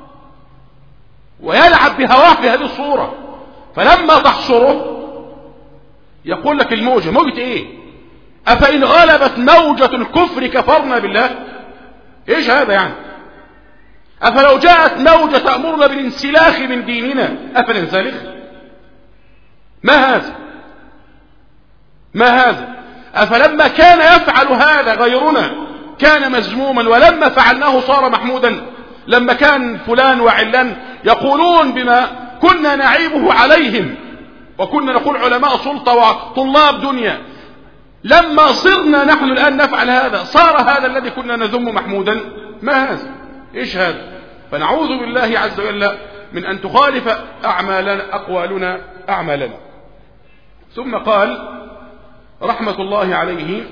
ويلعب بهواه في هذه الصوره، فلما تحصره يقول لك الموجه موجه ايه؟ افان غلبت موجه الكفر كفرنا بالله؟ ايش هذا يعني؟ افلو جاءت موجه تأمرنا بالانسلاخ من ديننا افننسلخ؟ ما هذا؟ ما هذا؟ افلما كان يفعل هذا غيرنا كان مذموما، ولما فعلناه صار محمودا. لما كان فلان وعلان يقولون بما كنا نعيبه عليهم وكنا نقول علماء سلطة وطلاب دنيا، لما صرنا نحن الآن نفعل هذا صار هذا الذي كنا نذم محمودا. ما هذا؟ إيش هذا؟ فنعوذ بالله عز وجل من أن تخالف أعمالنا أقوالنا أعمالنا. ثم قال رحمة الله عليه،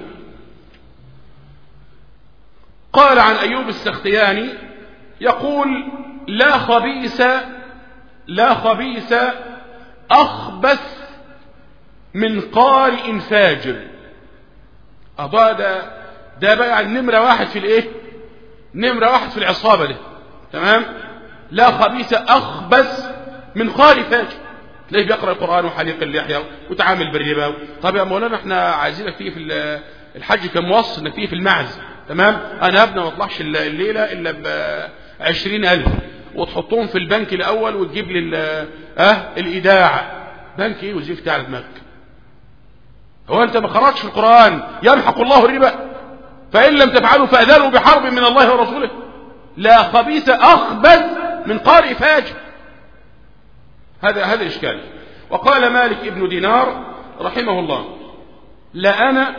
قال عن أيوب السختياني يقول لا خبيث لا خبيث أخبث من قارئ فاجر. أضاء ده ده بقى النمرة واحد في الايه؟ نمرة واحد في العصابة ده. تمام؟ لا خبيث أخبث من قارئ فاجر. تلاقيه بيقرأ القرآن وحليق اللحية وتعامل بالربا. طب يا مولانا احنا عايزينك تيجي في الحج كموصل، انك تيجي في المعز. تمام؟ انا ابني ما اطلعش الليلة الا بعشرين الف وتحطهم في البنك الاول وتجيب لي اه الايداع. بنك ايه وزيفت على دماغك؟ هو انت ما قرأتش في القرآن يمحق الله الربا فإن لم تفعلوا فأذنوا بحرب من الله ورسوله؟ لا خبيث أخبث من قارئ فاجر. هذا هذا الإشكال. وقال مالك ابن دينار رحمه الله لأنا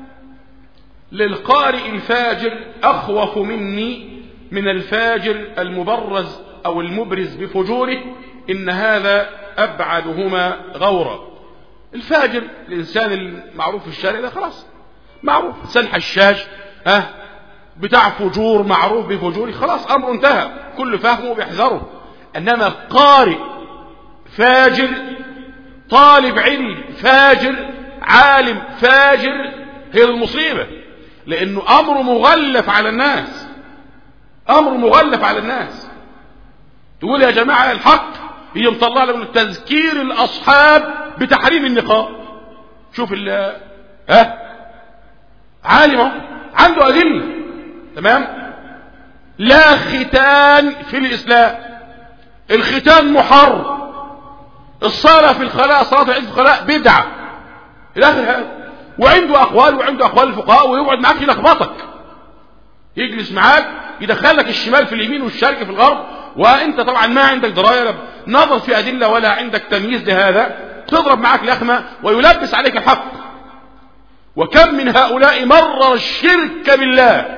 للقارئ الفاجر أخوف مني من الفاجر المبرز أو المبرز بفجوره، إن هذا أبعدهما غورا. الفاجر الإنسان المعروف في الشارع ده خلاص معروف، إنسان حشاش ها بتاع فجور معروف بفجوره، خلاص أمر انتهى، كل فهمه بيحذره. إنما قارئ فاجر، طالب علم فاجر، عالم فاجر، هي المصيبة، لأنه أمر مغلف على الناس، أمر مغلف على الناس. تقول يا جماعة الحق هي مطلع لهم تذكير الأصحاب بتحريم النقاب. شوف ال ها عالم عنده أدلة. تمام؟ لا ختان في الإسلام، الختان محرم، الصلاة في الخلاء صلاة العيد في الخلاء بدعة إلى آخر هذا. وعنده أقوال وعنده أقوال الفقهاء، ويقعد معاك يلخبطك، يجلس معاك يدخلك الشمال في اليمين والشرق في الغرب، وانت طبعا ما عندك درايه نظر في ادله ولا عندك تمييز لهذا، تضرب معاك لخمه ويلبس عليك الحق. وكم من هؤلاء مرر الشرك بالله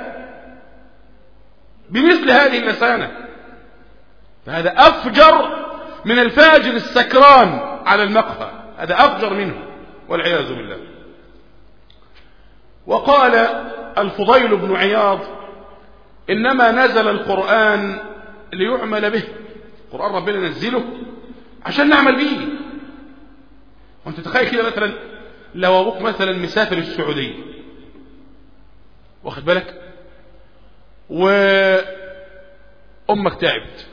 بمثل هذه اللسانه، فهذا افجر من الفاجر السكران على المقهى، هذا افجر منه والعياذ بالله. وقال الفضيل بن عياض إنما نزل القرآن ليعمل به. القرآن ربنا نزله عشان نعمل به. وانت تخيل كده مثلا لو ابوك مثلا مسافر السعودية، واخد بالك، وامك تعبت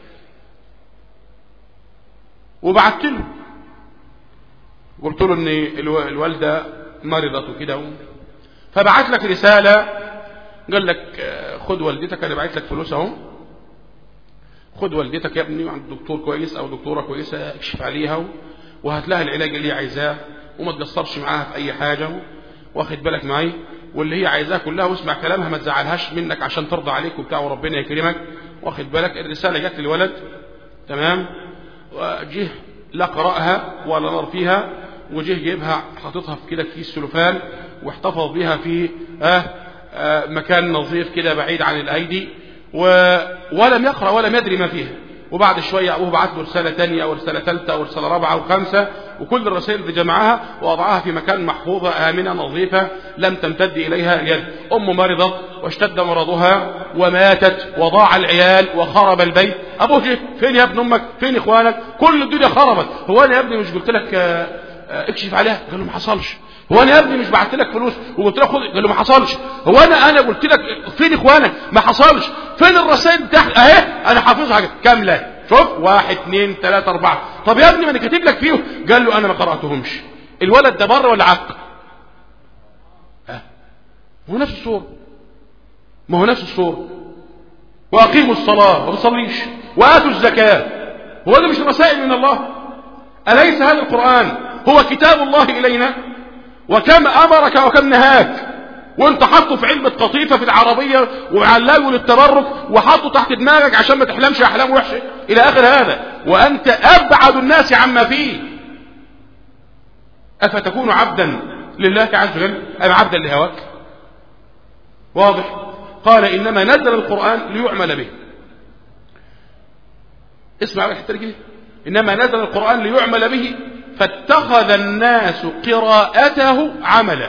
وبعت له قلت له ان الوالدة مرضت وكده، فبعت لك رسالة قال لك خد والدتك انا بعت لك فلوس اهو، خد والدتك يا ابني عند دكتور كويس او دكتوره كويسه، اكشف عليها وهات لها العلاج اللي هي عايزاه، وما تقصرش معاها في اي حاجه، واخد بالك معايا، واللي هي عايزاه كلها واسمع كلامها، ما تزعلهاش منك عشان ترضى عليك وبتاع وربنا يكرمك، واخد بالك. الرساله جت للولد تمام، وجه لا قرأها ولا نار فيها، وجه جيبها حاططها في كده كيس سلوفان واحتفظ بها في آه آه مكان نظيف كده بعيد عن الايدي، ولم يقرأ ولم يدري ما فيها. وبعد شوية أبوه بعت له رسالة ثانية ورسالة ثالثة ورسالة رابعة وخمسة، وكل الرسائل اللي جمعها ووضعها في مكان محفوظة آمنة نظيفة لم تمتد إليها اليد. أم مرضت واشتد مرضها وماتت وضاع العيال وخرب البيت. أبوه جه، فين يا ابن أمك؟ فين إخوانك؟ كل الدنيا خربت. هو أنا يا ابني مش قلت لك اكشف عليها؟ قال له ما حصلش. هو انا يا ابني مش بعت لك فلوس وقلت لك خد؟ قال له ما حصلش. هو انا انا قلت لك فين اخوانك؟ ما حصلش. فين الرسائل بتاعتك؟ اهي انا حافظها كامله، شوف واحد اثنين ثلاثة أربعة. طب يا ابني ما انا كاتب لك فيهم. قال له انا ما قراتهمش. الولد ده بره ولا عق؟ ها هو نفس الصوره، ما هو نفس الصوره. واقيموا الصلاه، ما بتصليش، واتوا الزكاه. هو ده مش رسائل من الله؟ اليس هذا القران هو كتاب الله الينا؟ وكم امرك وكم نهاك، وانت حاطه في علبة قطيفة في العربية وعلاقه للتبرك وحاطه تحت دماغك عشان ما تحلمش احلام وحشة الى اخر هذا، وانت ابعد الناس عما فيه. افتكون عبدا لله عز وجل ام عبدا لهواك؟ واضح. قال انما نزل القرآن ليعمل به. اسمع الحته دي، انما نزل القرآن ليعمل به فاتخذ الناس قراءته عملا.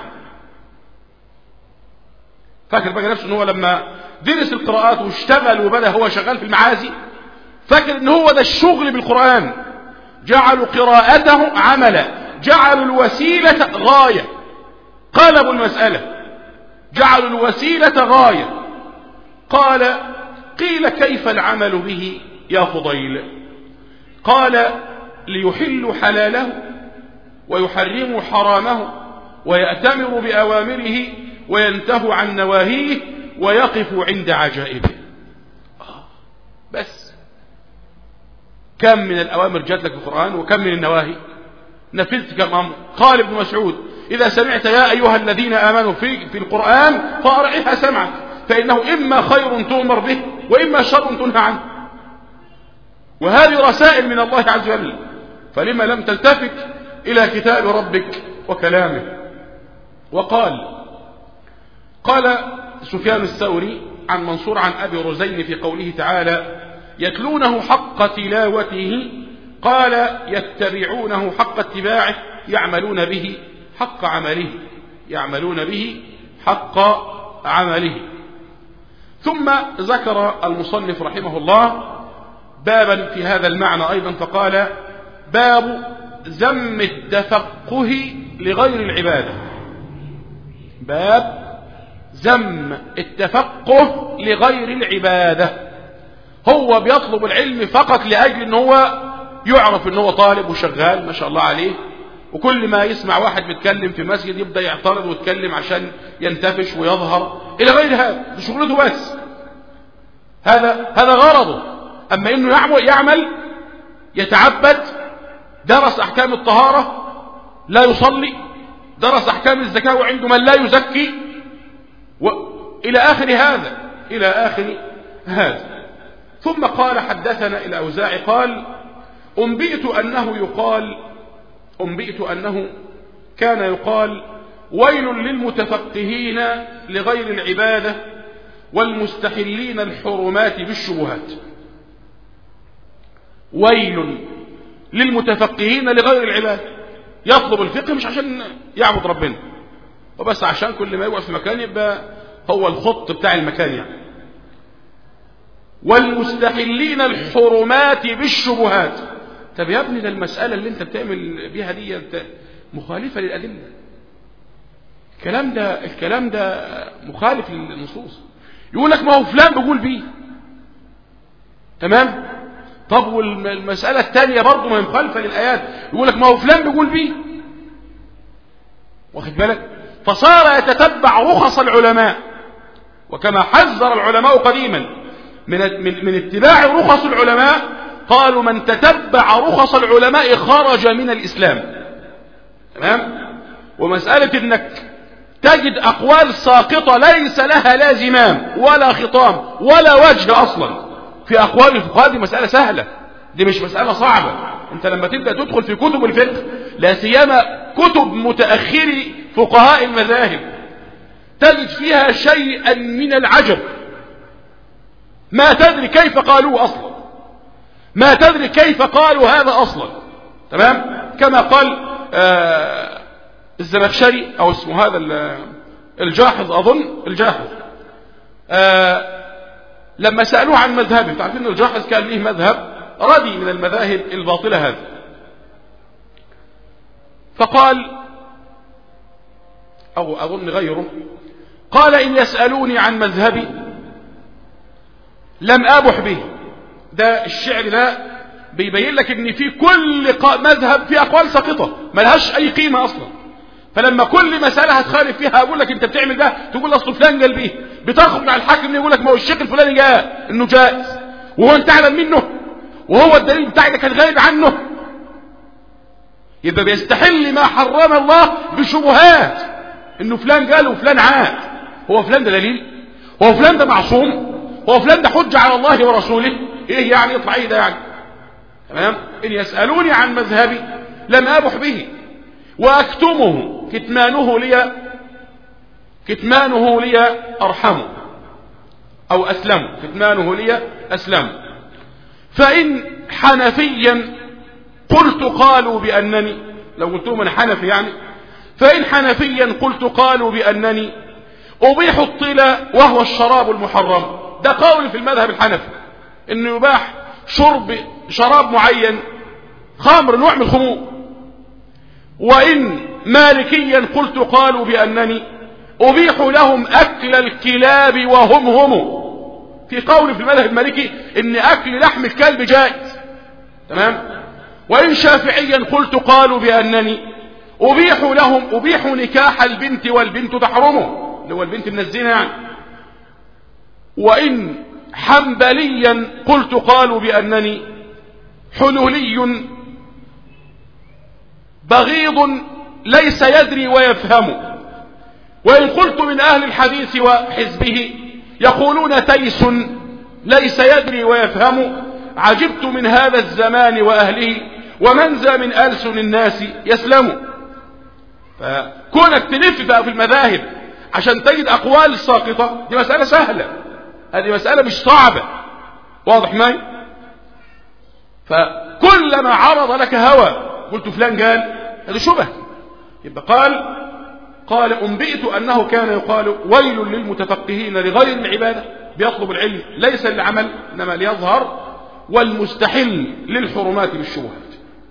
فاكر بقى نفسه ان هو لما درس القراءات واشتغل وبدأ هو شغال في المعازي، فاكر ان هو ده الشغل بالقرآن. جعلوا قراءته عملا، جعلوا الوسيلة غاية، قلبوا المسألة، جعلوا الوسيلة غاية. قال قيل كيف العمل به يا فضيل؟ قال ليحلوا حلاله ويحرموا حرامه ويأتمروا بأوامره وينتهوا عن نواهيه ويقفوا عند عجائبه. بس كم من الأوامر جات لك في القرآن وكم من النواهي نفذت كم أمر. قال ابن مسعود إذا سمعت يا أيها الذين آمنوا في, في القرآن فأرعها سمعك، فإنه إما خير تؤمر به وإما شر تنهى عنه. وهذه رسائل من الله عز وجل، فلما لم تلتفت إلى كتاب ربك وكلامه. وقال قال سفيان الثوري عن منصور عن أبي رزين في قوله تعالى يتلونه حق تلاوته، قال يتبعونه حق اتباعه، يعملون به حق عمله، يعملون به حق عمله. ثم ذكر المصنف رحمه الله بابا في هذا المعنى أيضا، فقال باب ذم التفقه لغير العبادة. باب ذم التفقه لغير العبادة. هو بيطلب العلم فقط لأجل ان هو يعرف ان هو طالب وشغال ما شاء الله عليه، وكل ما يسمع واحد بيتكلم في مسجد يبدأ يعترض ويتكلم عشان ينتفش ويظهر إلى غير هذا. دي شغلته بس، هذا هذا غرضه. أما إنه يعمل, يعمل يتعبد، درس أحكام الطهارة لا يصلي، درس أحكام الزكاة وعنده من لا يزكي، وإلى آخر هذا إلى آخر هذا. ثم قال حدثنا الأوزاعي قال أنبئت أنه يقال أنبئت أنه كان يقال ويل للمتفقهين لغير العبادة والمستحلين الحرمات بالشبهات. ويل للمتفقهين لغير العبادة، يطلب الفقه مش عشان يعبد ربنا وبس، عشان كل ما يقعد في مكان يبقى هو الخط بتاع المكان يعني. والمستحلين الحرمات بالشبهات. طب يا ابني ده المسألة اللي انت بتعمل بيها دي مخالفة للأدلة. الكلام ده الكلام ده مخالف للنصوص. يقول لك ما هو فلان بيقول بيه، تمام؟ طب والمسألة الثانية برضه ما هي مخالفة للآيات، يقول لك ما هو فلان بيقول بيه، واخد بالك؟ فصار يتتبع رخص العلماء، وكما حذر العلماء قديما من, من, من اتباع رخص العلماء، قالوا من تتبع رخص العلماء خرج من الإسلام. تمام. ومسألة انك تجد اقوال ساقطة ليس لها لا زمام ولا خطام ولا وجه اصلا في اقوال الفقهاء، دي مسألة سهلة، دي مش مسألة صعبة. انت لما تبدأ تدخل في كتب الفقه، لا سيما كتب متأخري فقهاء المذاهب، تجد فيها شيئا من العجب، ما تدري كيف قالوه اصلا، ما تدري كيف قالوا هذا اصلا. تمام. كما قال آه الزمخشري او اسمه هذا الجاحظ، اظن الجاحظ، آه لما سألوه عن مذهبه، تعرفين ان الجاحظ كان له مذهب ردي من المذاهب الباطلة هذه، فقال او اظن غيره، قال ان يسألوني عن مذهبي لم ابح به. ده الشعر ده بيبين لك ان في كل مذهب في اقوال ساقطة ملهاش اي قيمة اصلا، فلما كل مسألة هتخالف فيها اقول لك انت بتعمل ده، تقول اصل فلان قال بيه، بتخرج على الحاكم يقول لك ما هو الشيخ الفلاني جاء انه جائز وهو انت اعلم منه وهو الدليل بتاعك كان غايب عنه، يبقى بيستحل ما حرم الله بشبهات، انه فلان قال وفلان عاد. هو فلان ده دليل؟ هو فلان ده معصوم؟ هو فلان ده حجة على الله ورسوله؟ ايه يعني يطلع ايه ده يعني؟ تمام. ان يسألوني عن مذهبي لم ابح به واكتمه كتمانه لي كتمانه لي ارحمه او اسلمه، كتمانه لي اسلمه. فان حنفيا قلت قالوا بانني، لو قلتهم انا حنفي يعني، فان حنفيا قلت قالوا بانني ابيح الطلا وهو الشراب المحرم. ده قول في المذهب الحنفي انه يباح شرب شراب معين، خمر، نوع من الخمور. وإن مالكيا قلت قالوا بأنني أبيح لهم أكل الكلاب وهم هم. في قول في المذهب المالكي إن أكل لحم الكلب جائز. تمام. وإن شافعيا قلت قالوا بأنني أبيح لهم أبيح نكاح البنت والبنت تحرمه، اللي هو البنت من الزنا يعني. وإن حنبليا قلت قالوا بأنني حلولي بغيض ليس يدري ويفهم. وإن قلت من أهل الحديث وحزبه يقولون تيس ليس يدري ويفهم، عجبت من هذا الزمان وأهله ومن ذا من ألسن الناس يسلم. فكونك تلف بقى في المذاهب عشان تجد أقوال ساقطة دي مسألة سهلة، هذه مسألة مش صعبة. واضح معي؟ فكلما عرض لك هوى قلت فلان قال، هذا شبه. يبقى قال قال أنبئت أنه كان يقال ويل للمتفقهين لغير العبادة، بيطلب العلم ليس للعمل إنما ليظهر، والمستحل للحرمات بالشبهات.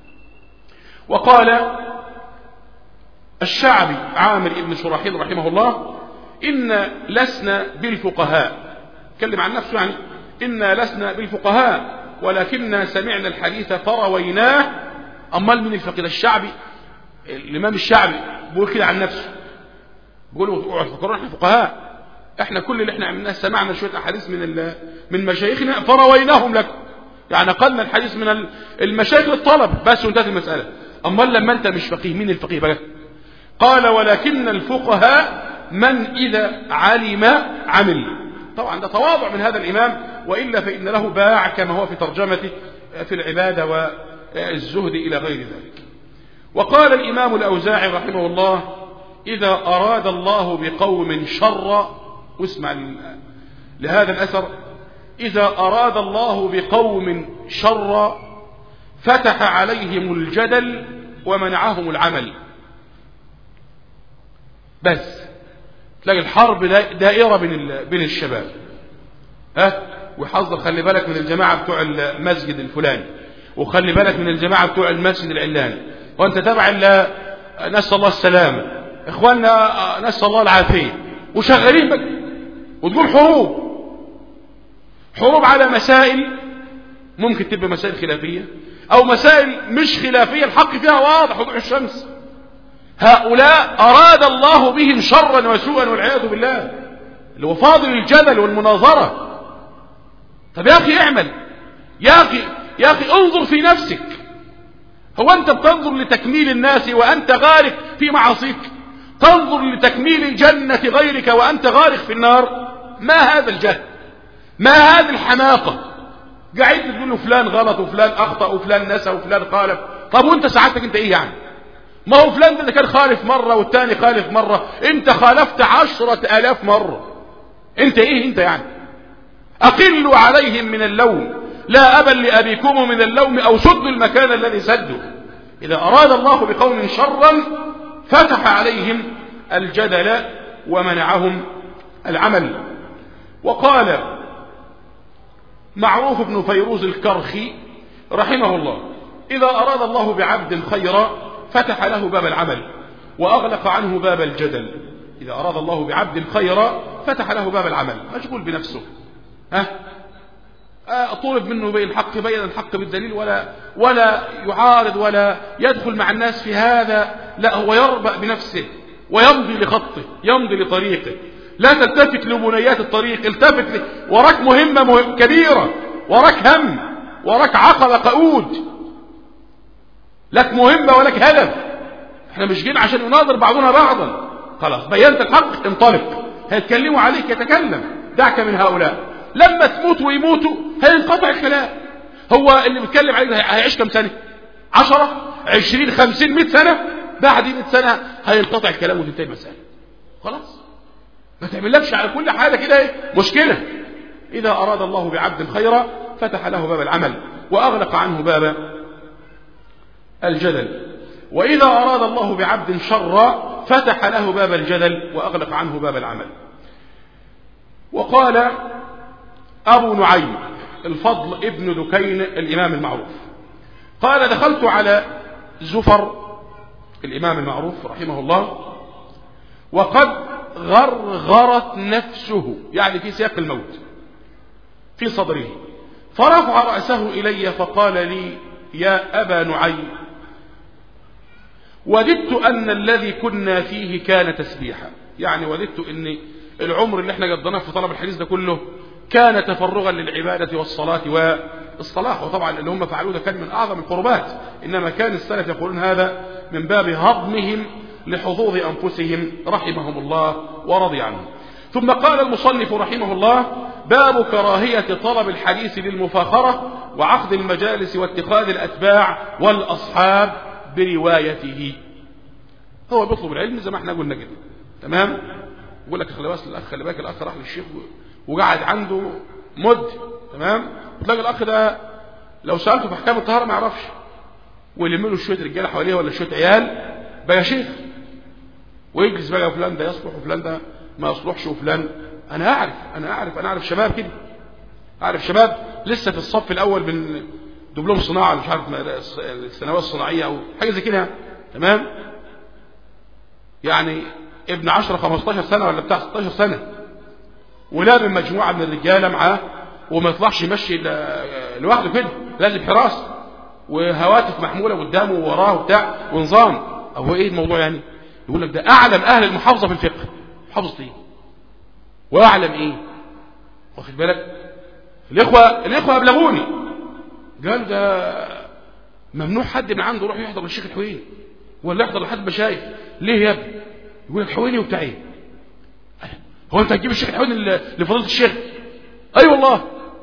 وقال الشعبي عامر ابن شراحيل رحمه الله إن لسنا بالفقهاء، كلم عن نفسه يعني، إن لسنا بالفقهاء ولكننا سمعنا الحديث فرويناه. أمال من الفقيه؟ الشعبي، الإمام الشعبي بيقول كده عن نفسه، بيقولوا اوعوا تفكرون احنا فقهاء، احنا كل اللي احنا عملناه سمعنا شويه احاديث من من مشايخنا فرويناهم لكم، يعني قلنا الحديث من المشايخ للطلب بس وانتهت المساله. امال لما انت مش فقيه مين الفقيه بقى؟ قال ولكن الفقهاء من اذا علم عمل. طبعا ده تواضع من هذا الامام، والا فان له باع كما هو في ترجمته في العباده والزهد الى غير ذلك. وقال الامام الاوزاعي رحمه الله إذا أراد الله بقوم شر، واسمع لهذا الأثر، إذا أراد الله بقوم شر فتح عليهم الجدل ومنعهم العمل. بس تلاقي الحرب دائرة بين بين الشباب، ها، وحذر خلي بالك من الجماعة بتوع المسجد الفلاني، وخلي بالك من الجماعة بتوع المسجد العلاني، وأنت تبع الله، نسأل الله السلامة، اخواننا نسأل الله العافية، وشغالين بك وتقول حروب حروب على مسائل ممكن تبقى مسائل خلافية او مسائل مش خلافية الحق فيها واضح وضوح الشمس. هؤلاء اراد الله بهم شرا وسوءا والعياذ بالله، اللي هو فاضل الجدل والمناظرة. طب يا أخي اعمل، يا أخي يا أخي انظر في نفسك. هو أنت بتنظر لتكميل الناس وأنت غارق في معاصيك؟ تنظر لتكميل جنة غيرك وأنت غارق في النار؟ ما هذا الجهل؟ ما هذه الحماقة؟ قاعد تقول له فلان غلط وفلان أخطأ وفلان نسى وفلان خالف. طب وانت ساعتك انت ايه يعني؟ ما هو فلان ده كان خالف مرة والتاني خالف مرة، انت خالفت عشرة آلاف مرة. انت ايه انت يعني؟ أقلوا عليهم من اللوم، لا أبا لأبيكم من اللوم أو سدوا المكان الذي سدوا. إذا أراد الله بقوم شرا فتح عليهم الجدل ومنعهم العمل. وقال معروف بن فيروز الكرخي رحمه الله: إذا أراد الله بعبد خيرا فتح له باب العمل وأغلق عنه باب الجدل. إذا أراد الله بعبد خيرا فتح له باب العمل، مشغول بنفسه، ها طلب منه بين الحق بين الحق بالدليل، ولا ولا يعارض ولا يدخل مع الناس في هذا، لا هو يربأ بنفسه ويمضي لخطه، يمضي لطريقه. لا تلتفت لبنيات الطريق، التفت ل... وراك مهمة مهم كبيرة، وراك هم، وراك عقبة قعود، لك مهمة ولك هدف. احنا مش جينا عشان نناظر بعضنا بعضا. خلاص بينت الحق انطلق، هيتكلموا عليك يتكلم، دعك من هؤلاء. لما تموت ويموتوا هينقطع الكلام. هو اللي بيتكلم عليك هيعيش كم سنة؟ عشرة عشرين خمسين مئة سنة؟ بعد مئة سنة هينقطع الكلام وتنتهي المسألة. خلاص ما تعملكش على كل حاجة كده ايه مشكلة. إذا أراد الله بعبد خيرا فتح له باب العمل وأغلق عنه باب الجدل، وإذا أراد الله بعبد شرا فتح له باب الجدل وأغلق عنه باب العمل. وقال أبو نعيم الفضل ابن دكين الإمام المعروف قال: دخلت على زفر الإمام المعروف رحمه الله وقد غرغرت نفسه، يعني في سياق الموت في صدره، فرفع رأسه إلي فقال لي: يا أبا نعيم، وددت أن الذي كنا فيه كان تسبيحا. يعني وددت أن العمر اللي احنا قضيناه في طلب الحديث ده كله كان تفرغا للعبادة والصلاة والصلاح. وطبعا اللي هم فعلوه ده كان من أعظم القربات، إنما كان السلف يقولون هذا من باب هضمهم لحظوظ أنفسهم رحمهم الله ورضي عنهم. ثم قال المصنف رحمه الله: باب كراهية طلب الحديث للمفاخرة وعقد المجالس واتخاذ الأتباع والأصحاب بروايته. هو بيطلب العلم زي ما احنا قلنا كده، تمام؟ يقول لك خلي بالك الأخ خلي بالك الأخ راح للشيخ وقعد عنده مد، تمام؟ تلاقي الأخ ده لو سألته في أحكام الطهارة ما يعرفش، ويلم له شوية رجالة حواليه ولا شوية عيال بقى شيخ، ويجلس بقى فلان ده يصلح وفلان ده ما يصلحش وفلان. أنا أعرف أنا أعرف أنا أعرف شباب كده، أعرف شباب لسه في الصف الأول من دبلوم صناعة مش عارف الثانوية الصناعية أو حاجة زي كده، تمام؟ يعني ابن عشرة خمستاشر سنة ولا بتاع ستاشر سنة، ولا من مجموعة من الرجالة معاه، وما يطلعش يمشي لوحده كده، لازم حراسة وهواتف محمولة قدامه ووراه وبتاع ونظام. أو ايه الموضوع يعني؟ يقول لك ده أعلم أهل المحافظة في الفقه، محافظة ايه؟ وأعلم ايه؟ واخد بالك؟ الإخوة الإخوة أبلغوني قالوا ده ممنوع حد من عنده يروح يحضر للشيخ الحويني ولا يحضر لحد مشايخ. ليه يا ابني؟ يقول لك حويني وبتاع ايه؟ هو انت هتجيب الشيخ الحويني لفضيلة الشيخ؟ اي والله.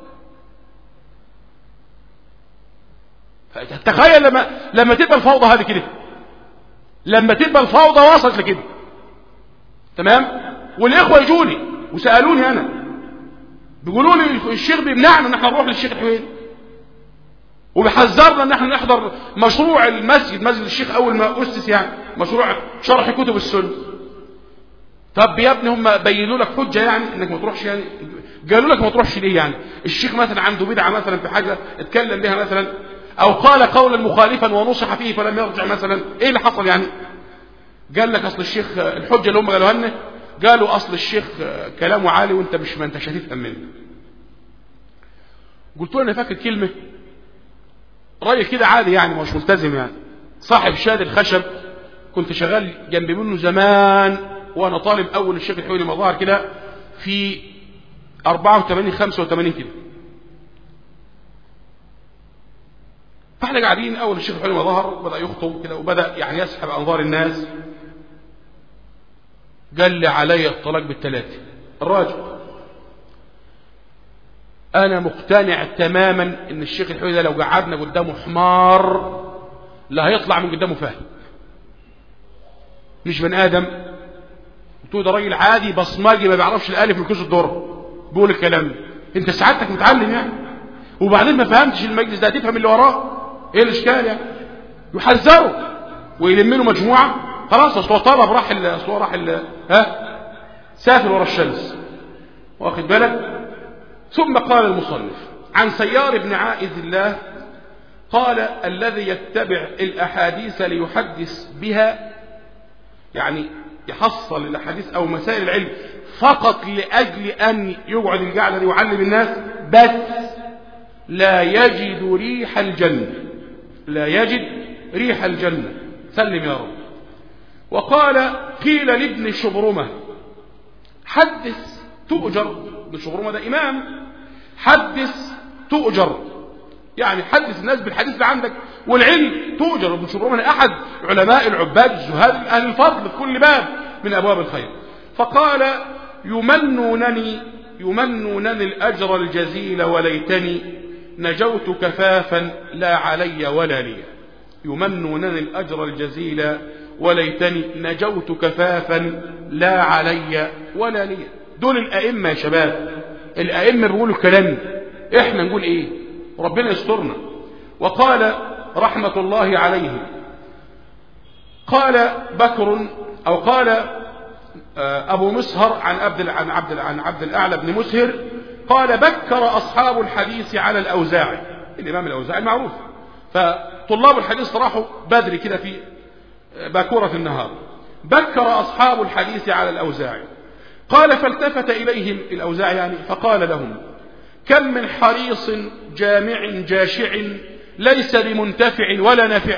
تخيل لما لما تبقى الفوضى هذه كده، لما تبقى الفوضى وصلت لكده، تمام؟ والاخوه يجوني وسالوني انا، بيقولوا لي الشيخ بيمنعنا ان احنا نروح للشيخ الحويني، وبيحذرنا ان احنا نحضر مشروع المسجد مسجد الشيخ اول ما اسس، يعني مشروع شرح كتب السنه. طب يا ابني هم بينوا لك حجه يعني انك ما تروحش؟ يعني قالوا لك ما تروحش ليه؟ يعني الشيخ مثلا عنده بدعه مثلا في حاجه اتكلم بها مثلا، او قال قولا مخالفا ونصح فيه فلم يرجع مثلا، ايه اللي حصل يعني؟ قال لك اصل الشيخ الحجه اللي هم قالوها لنا، قالوا اصل الشيخ كلامه عالي وانت مش ما انتش هتفهم منه. قلت له انا فاكر كلمه راجل كده عادي يعني مش ملتزم، يعني صاحب شاد الخشب، كنت شغال جنب منه زمان وانا طالب اول الشيخ الحويني ما ظهر كده في أربعة وثمانين خمسة وثمانين كده، فاحنا قاعدين، اول الشيخ الحلمي ظهر بدأ يخطب كده وبدأ يعني يسحب انظار الناس، قال لي علي الطلاق بالثلاثة. الراجل انا مقتنع تماما ان الشيخ الحلمي ده لو قعدنا قدامه حمار لا هيطلع من قدامه فاهم، مش بني ادم. قلت له ده راجل عادي بصماجي ما بيعرفش الالف من كوز الذره بيقول الكلام ده، انت سعادتك متعلم يعني، وبعدين ما فهمتش المجلس ده هتفهم اللي وراه ايه الاشكال يعني؟ يحذره ويلم له مجموعه، خلاص اصل هو طلب راح اصل هو راح ها سافر ورا الشمس، واخد بالك. ثم قال المصنف عن سيار بن عائذ الله قال الذي يتبع الاحاديث ليحدث بها، يعني يحصل الاحاديث او مسائل العلم فقط لاجل ان يقعد القعده دي ويعلم الناس بس، لا يجد ريح الجنه، لا يجد ريح الجنه، سلم يا رب. وقال قيل لابن شبرمه حدث تؤجر. ابن شبرمه ده امام، حدث تؤجر، يعني حدث الناس بالحديث اللي عندك والعلم تؤجر. ابن شبرمه احد علماء العباد الزهاد اهل الفضل في كل باب من ابواب الخير. فقال يمنونني يمنونني الاجر الجزيل وليتني نجوت كفافا لا علي ولا لي. يمنونني الاجر الجزيل وليتني نجوت كفافا لا علي ولا لي. دول الائمه يا شباب، الائمه بيقولوا الكلام، احنا نقول ايه؟ ربنا يسترنا. وقال رحمه الله عليه قال بكر او قال ابو مسهر عن عبد عن عبد عن عبد الاعلى بن مسهر قال بكر اصحاب الحديث على الاوزاعي، الامام الاوزاعي المعروف، فطلاب الحديث راحوا بدري كده في باكوره النهار، بكر اصحاب الحديث على الاوزاعي. قال فالتفت اليهم الاوزاعي يعني فقال لهم كم من حريص جامع جاشع ليس بمنتفع ولا نافع.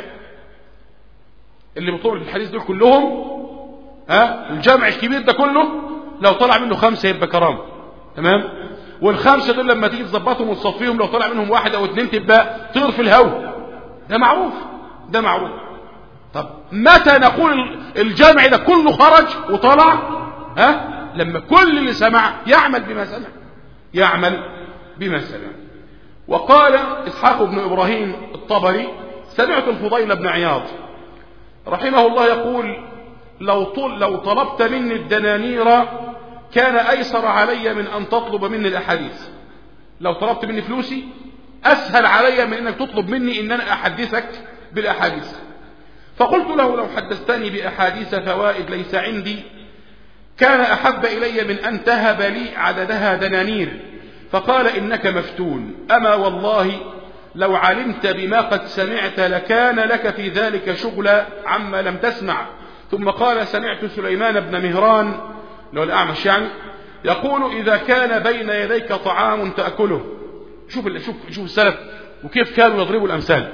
اللي بطول الحديث دول كلهم ها الجامع الكبير ده كله لو طلع منه خمسة يبقى كرامة، تمام؟ والخمسة دول لما تيجي تظبطهم وتصفيهم لو طلع منهم واحد او اتنين تبقى طير في الهواء، ده معروف، ده معروف. طب متى نقول الجامع ده كله خرج وطلع؟ ها لما كل اللي سمع يعمل بما سمع، يعمل بما سمع. وقال إسحاق بن إبراهيم الطبري سمعت الفضيل بن عياض رحمه الله يقول لو, طل لو طلبت مني الدنانير كان أيسر علي من أن تطلب مني الأحاديث. لو طلبت مني فلوسي أسهل علي من أنك تطلب مني أن أنا أحدثك بالأحاديث. فقلت له لو حدثتني بأحاديث فوائد ليس عندي كان أحب إلي من أن تهب لي عددها دنانير. فقال إنك مفتون، أما والله لو علمت بما قد سمعت لكان لك في ذلك شغل عما لم تسمع. ثم قال سمعت سليمان بن مهران لو الأعمش يعني يقول إذا كان بين يديك طعام تأكله. شوف شوف شوف السلف وكيف كانوا يضربوا الأمثال.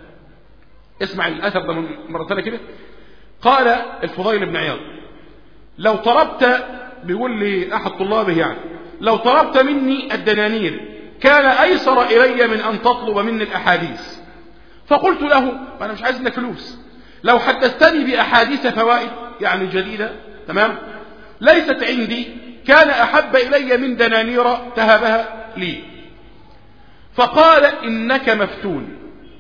اسمع الأثر ده مرة ثانية كده. قال الفضيل بن عياض لو طلبت، بيقول لي أحد طلابه يعني لو طلبت مني الدنانير كان أيسر إلي من أن تطلب مني الأحاديث. فقلت له أنا مش عايز لك فلوس، لو حدثتني بأحاديث فوائد يعني جديدة تمام ليست عندي كان أحب إلي من دنانير تهبها لي. فقال إنك مفتون،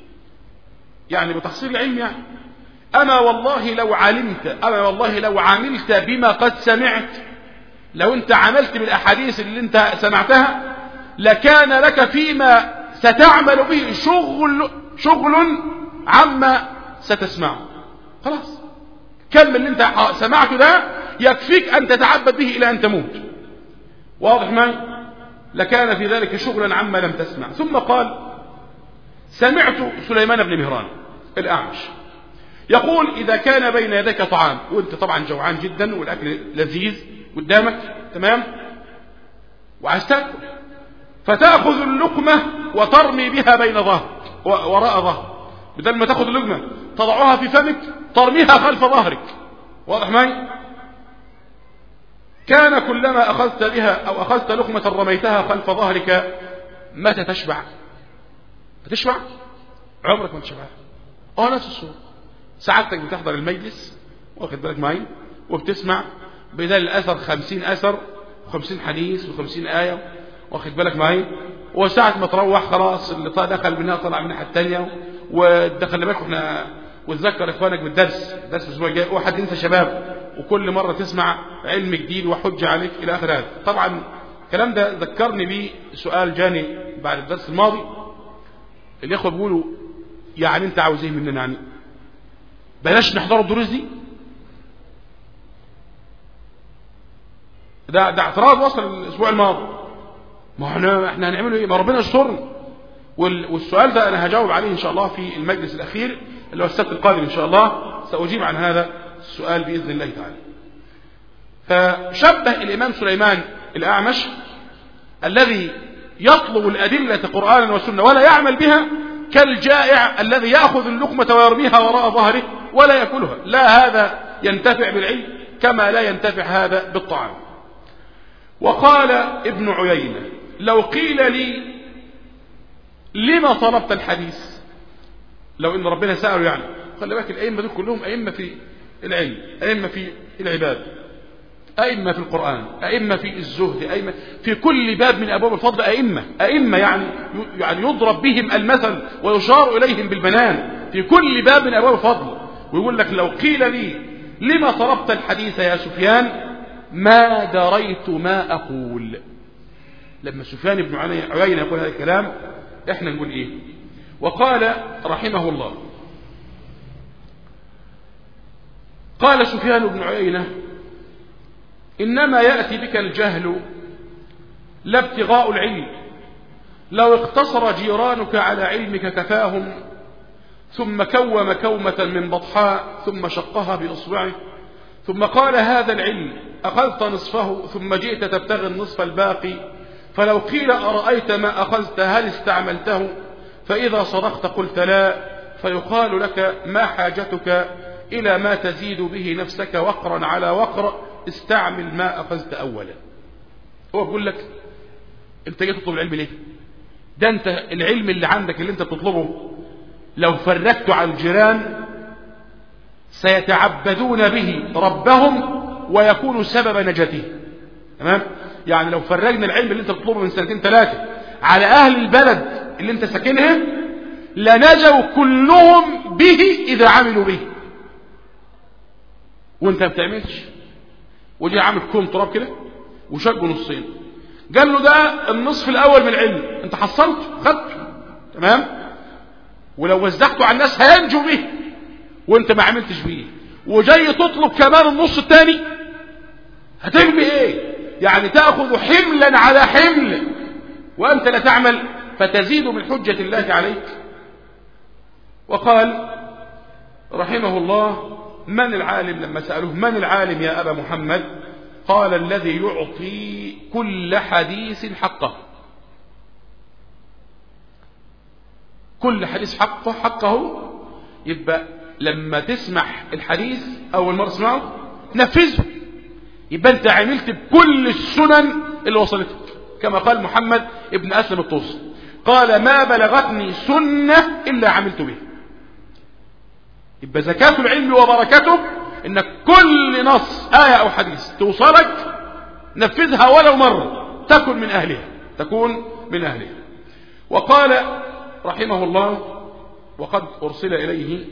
يعني بتحصيل العلم يعني. أما والله لو علمت أما والله لو عملت بما قد سمعت، لو أنت عملت بالأحاديث اللي أنت سمعتها لكان لك فيما ستعمل به شغل شغل عما ستسمعه. خلاص كم اللي أنت سمعته ده يكفيك أن تتعبد به إلى أن تموت، واضح معي؟ لكان في ذلك شغلا عما لم تسمع. ثم قال سمعت سليمان بن مهران الأعمش يقول إذا كان بين يديك طعام وأنت طبعا جوعان جدا والأكل لذيذ قدامك تمام وعايز تاكل، فتأخذ اللقمة وترمي بها بين ظهرك وراء ظهرك، بدل ما تأخذ اللقمة تضعها في فمك ترميها خلف ظهرك، واضح معي؟ كان كلما أخذت بها أو أخذت لقمة رميتها خلف ظهرك متى تشبع؟ تشبع؟ عمرك ما تشبعها. اه نفس الصورة. سعادتك بتحضر المجلس واخد بالك معي وبتسمع بدل الأثر خمسين أثر وخمسين حديث وخمسين آية واخد بالك معي، وساعة ما تروح خلاص اللي دخل منها طلع من الناحية التانية. ودخل بالك احنا وتذكر اخوانك بالدرس الدرس الاسبوع الجاي، واحد انت شباب وكل مرة تسمع علم جديد وحجة عليك الى اخر هذا. طبعا الكلام ده ذكرني بيه سؤال جاني بعد الدرس الماضي. الاخوة بيقولوا يعني انت عاوز ايه مننا؟ يعني بلاش نحضر الدروس دي؟ ده ده اعتراض وصل الاسبوع الماضي. ما احنا احنا هنعمله ايه؟ ما ربنا يسترنا. والسؤال ده انا هجاوب عليه ان شاء الله في المجلس الاخير اللي هو السبت القادم ان شاء الله، ساجيب عن هذا السؤال باذن الله تعالى. فشبه الامام سليمان الاعمش الذي يطلب الادله قرانا وسنه ولا يعمل بها كالجائع الذي ياخذ اللقمه ويرميها وراء ظهره ولا ياكلها. لا هذا ينتفع بالعلم كما لا ينتفع هذا بالطعام. وقال ابن عيينة لو قيل لي لما طلبت الحديث، لو ان ربنا سأله يعني، خلي بالك الأئمة دول كلهم أئمة في العلم، أئمة في العباد، أئمة في القرآن، أئمة في الزهد، أئمة في كل باب من أبواب الفضل، أئمة أئمة يعني يعني يضرب بهم المثل ويشار إليهم بالبنان في كل باب من أبواب الفضل. ويقول لك لو قيل لي لما طلبت الحديث يا سفيان ما دريت ما أقول. لما سفيان بن عيينة يقول هذا الكلام احنا نقول ايه؟ وقال رحمه الله، قال سفيان بن عيينة إنما يأتي بك الجهل لا ابتغاء العلم، لو اقتصر جيرانك على علمك كفاهم، ثم كوم كومة من بطحاء ثم شقها بإصبعه ثم قال هذا العلم أخذت نصفه ثم جئت تبتغي النصف الباقي، فلو قيل أرأيت ما أخذت هل استعملته؟ فإذا صدقت قلت لا، فيقال لك ما حاجتك إلى ما تزيد به نفسك وقرا على وقر، استعمل ما أخذت أولا. هو بيقول لك أنت جيت تطلب العلم ليه؟ ده أنت العلم اللي عندك اللي أنت تطلبه لو فرقته على الجيران سيتعبدون به ربهم ويكون سبب نجاته. تمام؟ يعني لو فرقنا العلم اللي انت تطلبه من سنتين ثلاثة على اهل البلد اللي انت ساكنها لنجوا كلهم به اذا عملوا به، وانت ما بتعملش. ودي عامل كوم تراب كده وشقه نصين، قال له ده النصف الاول من العلم انت حصلت خدته تمام، ولو وزعته على الناس هينجوا به وانت ما عملتش بيه، وجاي تطلب كمان النص الثاني هترمي ايه؟ يعني تأخذ حملا على حمل وأنت لا تعمل، فتزيد من حجة الله عليك. وقال رحمه الله من العالم لما سألوه من العالم يا أبا محمد؟ قال الذي يعطي كل حديث حقه. كل حديث حقه حقه، يبقى لما تسمح الحديث أول مرة تسمعه نفذه، يبقى انت عملت بكل السنن اللي وصلتك، كما قال محمد ابن أسلم الطوسي قال ما بلغتني سنة إلا عملت به. يبقى زكاة العلم وبركته انك كل نص آية أو حديث توصلك نفذها ولو مرة تكن من أهلها، تكون من أهلها. وقال رحمه الله وقد أرسل إليه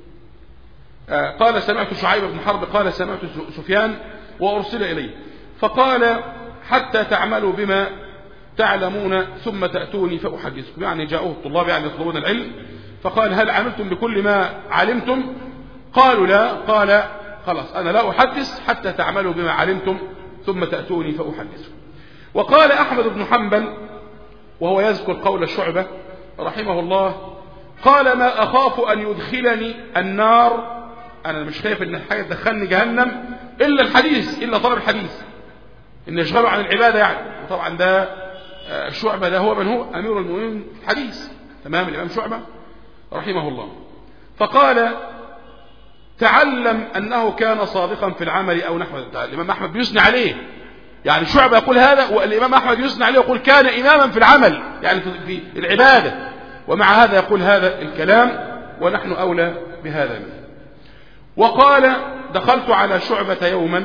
قال سمعت شعيب بن حرب قال سمعت سفيان وأرسل إليه فقال حتى تعملوا بما تعلمون ثم تأتوني فأحدثكم. يعني جاءوه الطلاب يعني يطلبون العلم، فقال هل عملتم بكل ما علمتم؟ قالوا لا. قال خلاص أنا لا أحدث حتى تعملوا بما علمتم ثم تأتوني فأحدثكم. وقال أحمد بن حنبل وهو يذكر قول الشعبة رحمه الله قال ما أخاف أن يدخلني النار، أنا مش خايف أن الحاجة تدخلني جهنم إلا الحديث، إلا طلب الحديث، إن يشغلوا عن العبادة يعني. وطبعا ده شعبة ده هو من هو أمير المؤمنين في الحديث تمام، الإمام شعبة رحمه الله. فقال تعلم أنه كان صادقا في العمل أو نحو ذلك. الإمام أحمد بيثني عليه، يعني شعبة يقول هذا والإمام أحمد يثني عليه ويقول كان إماما في العمل يعني في العبادة، ومع هذا يقول هذا الكلام ونحن أولى بهذا منه. وقال دخلت على شعبة يوما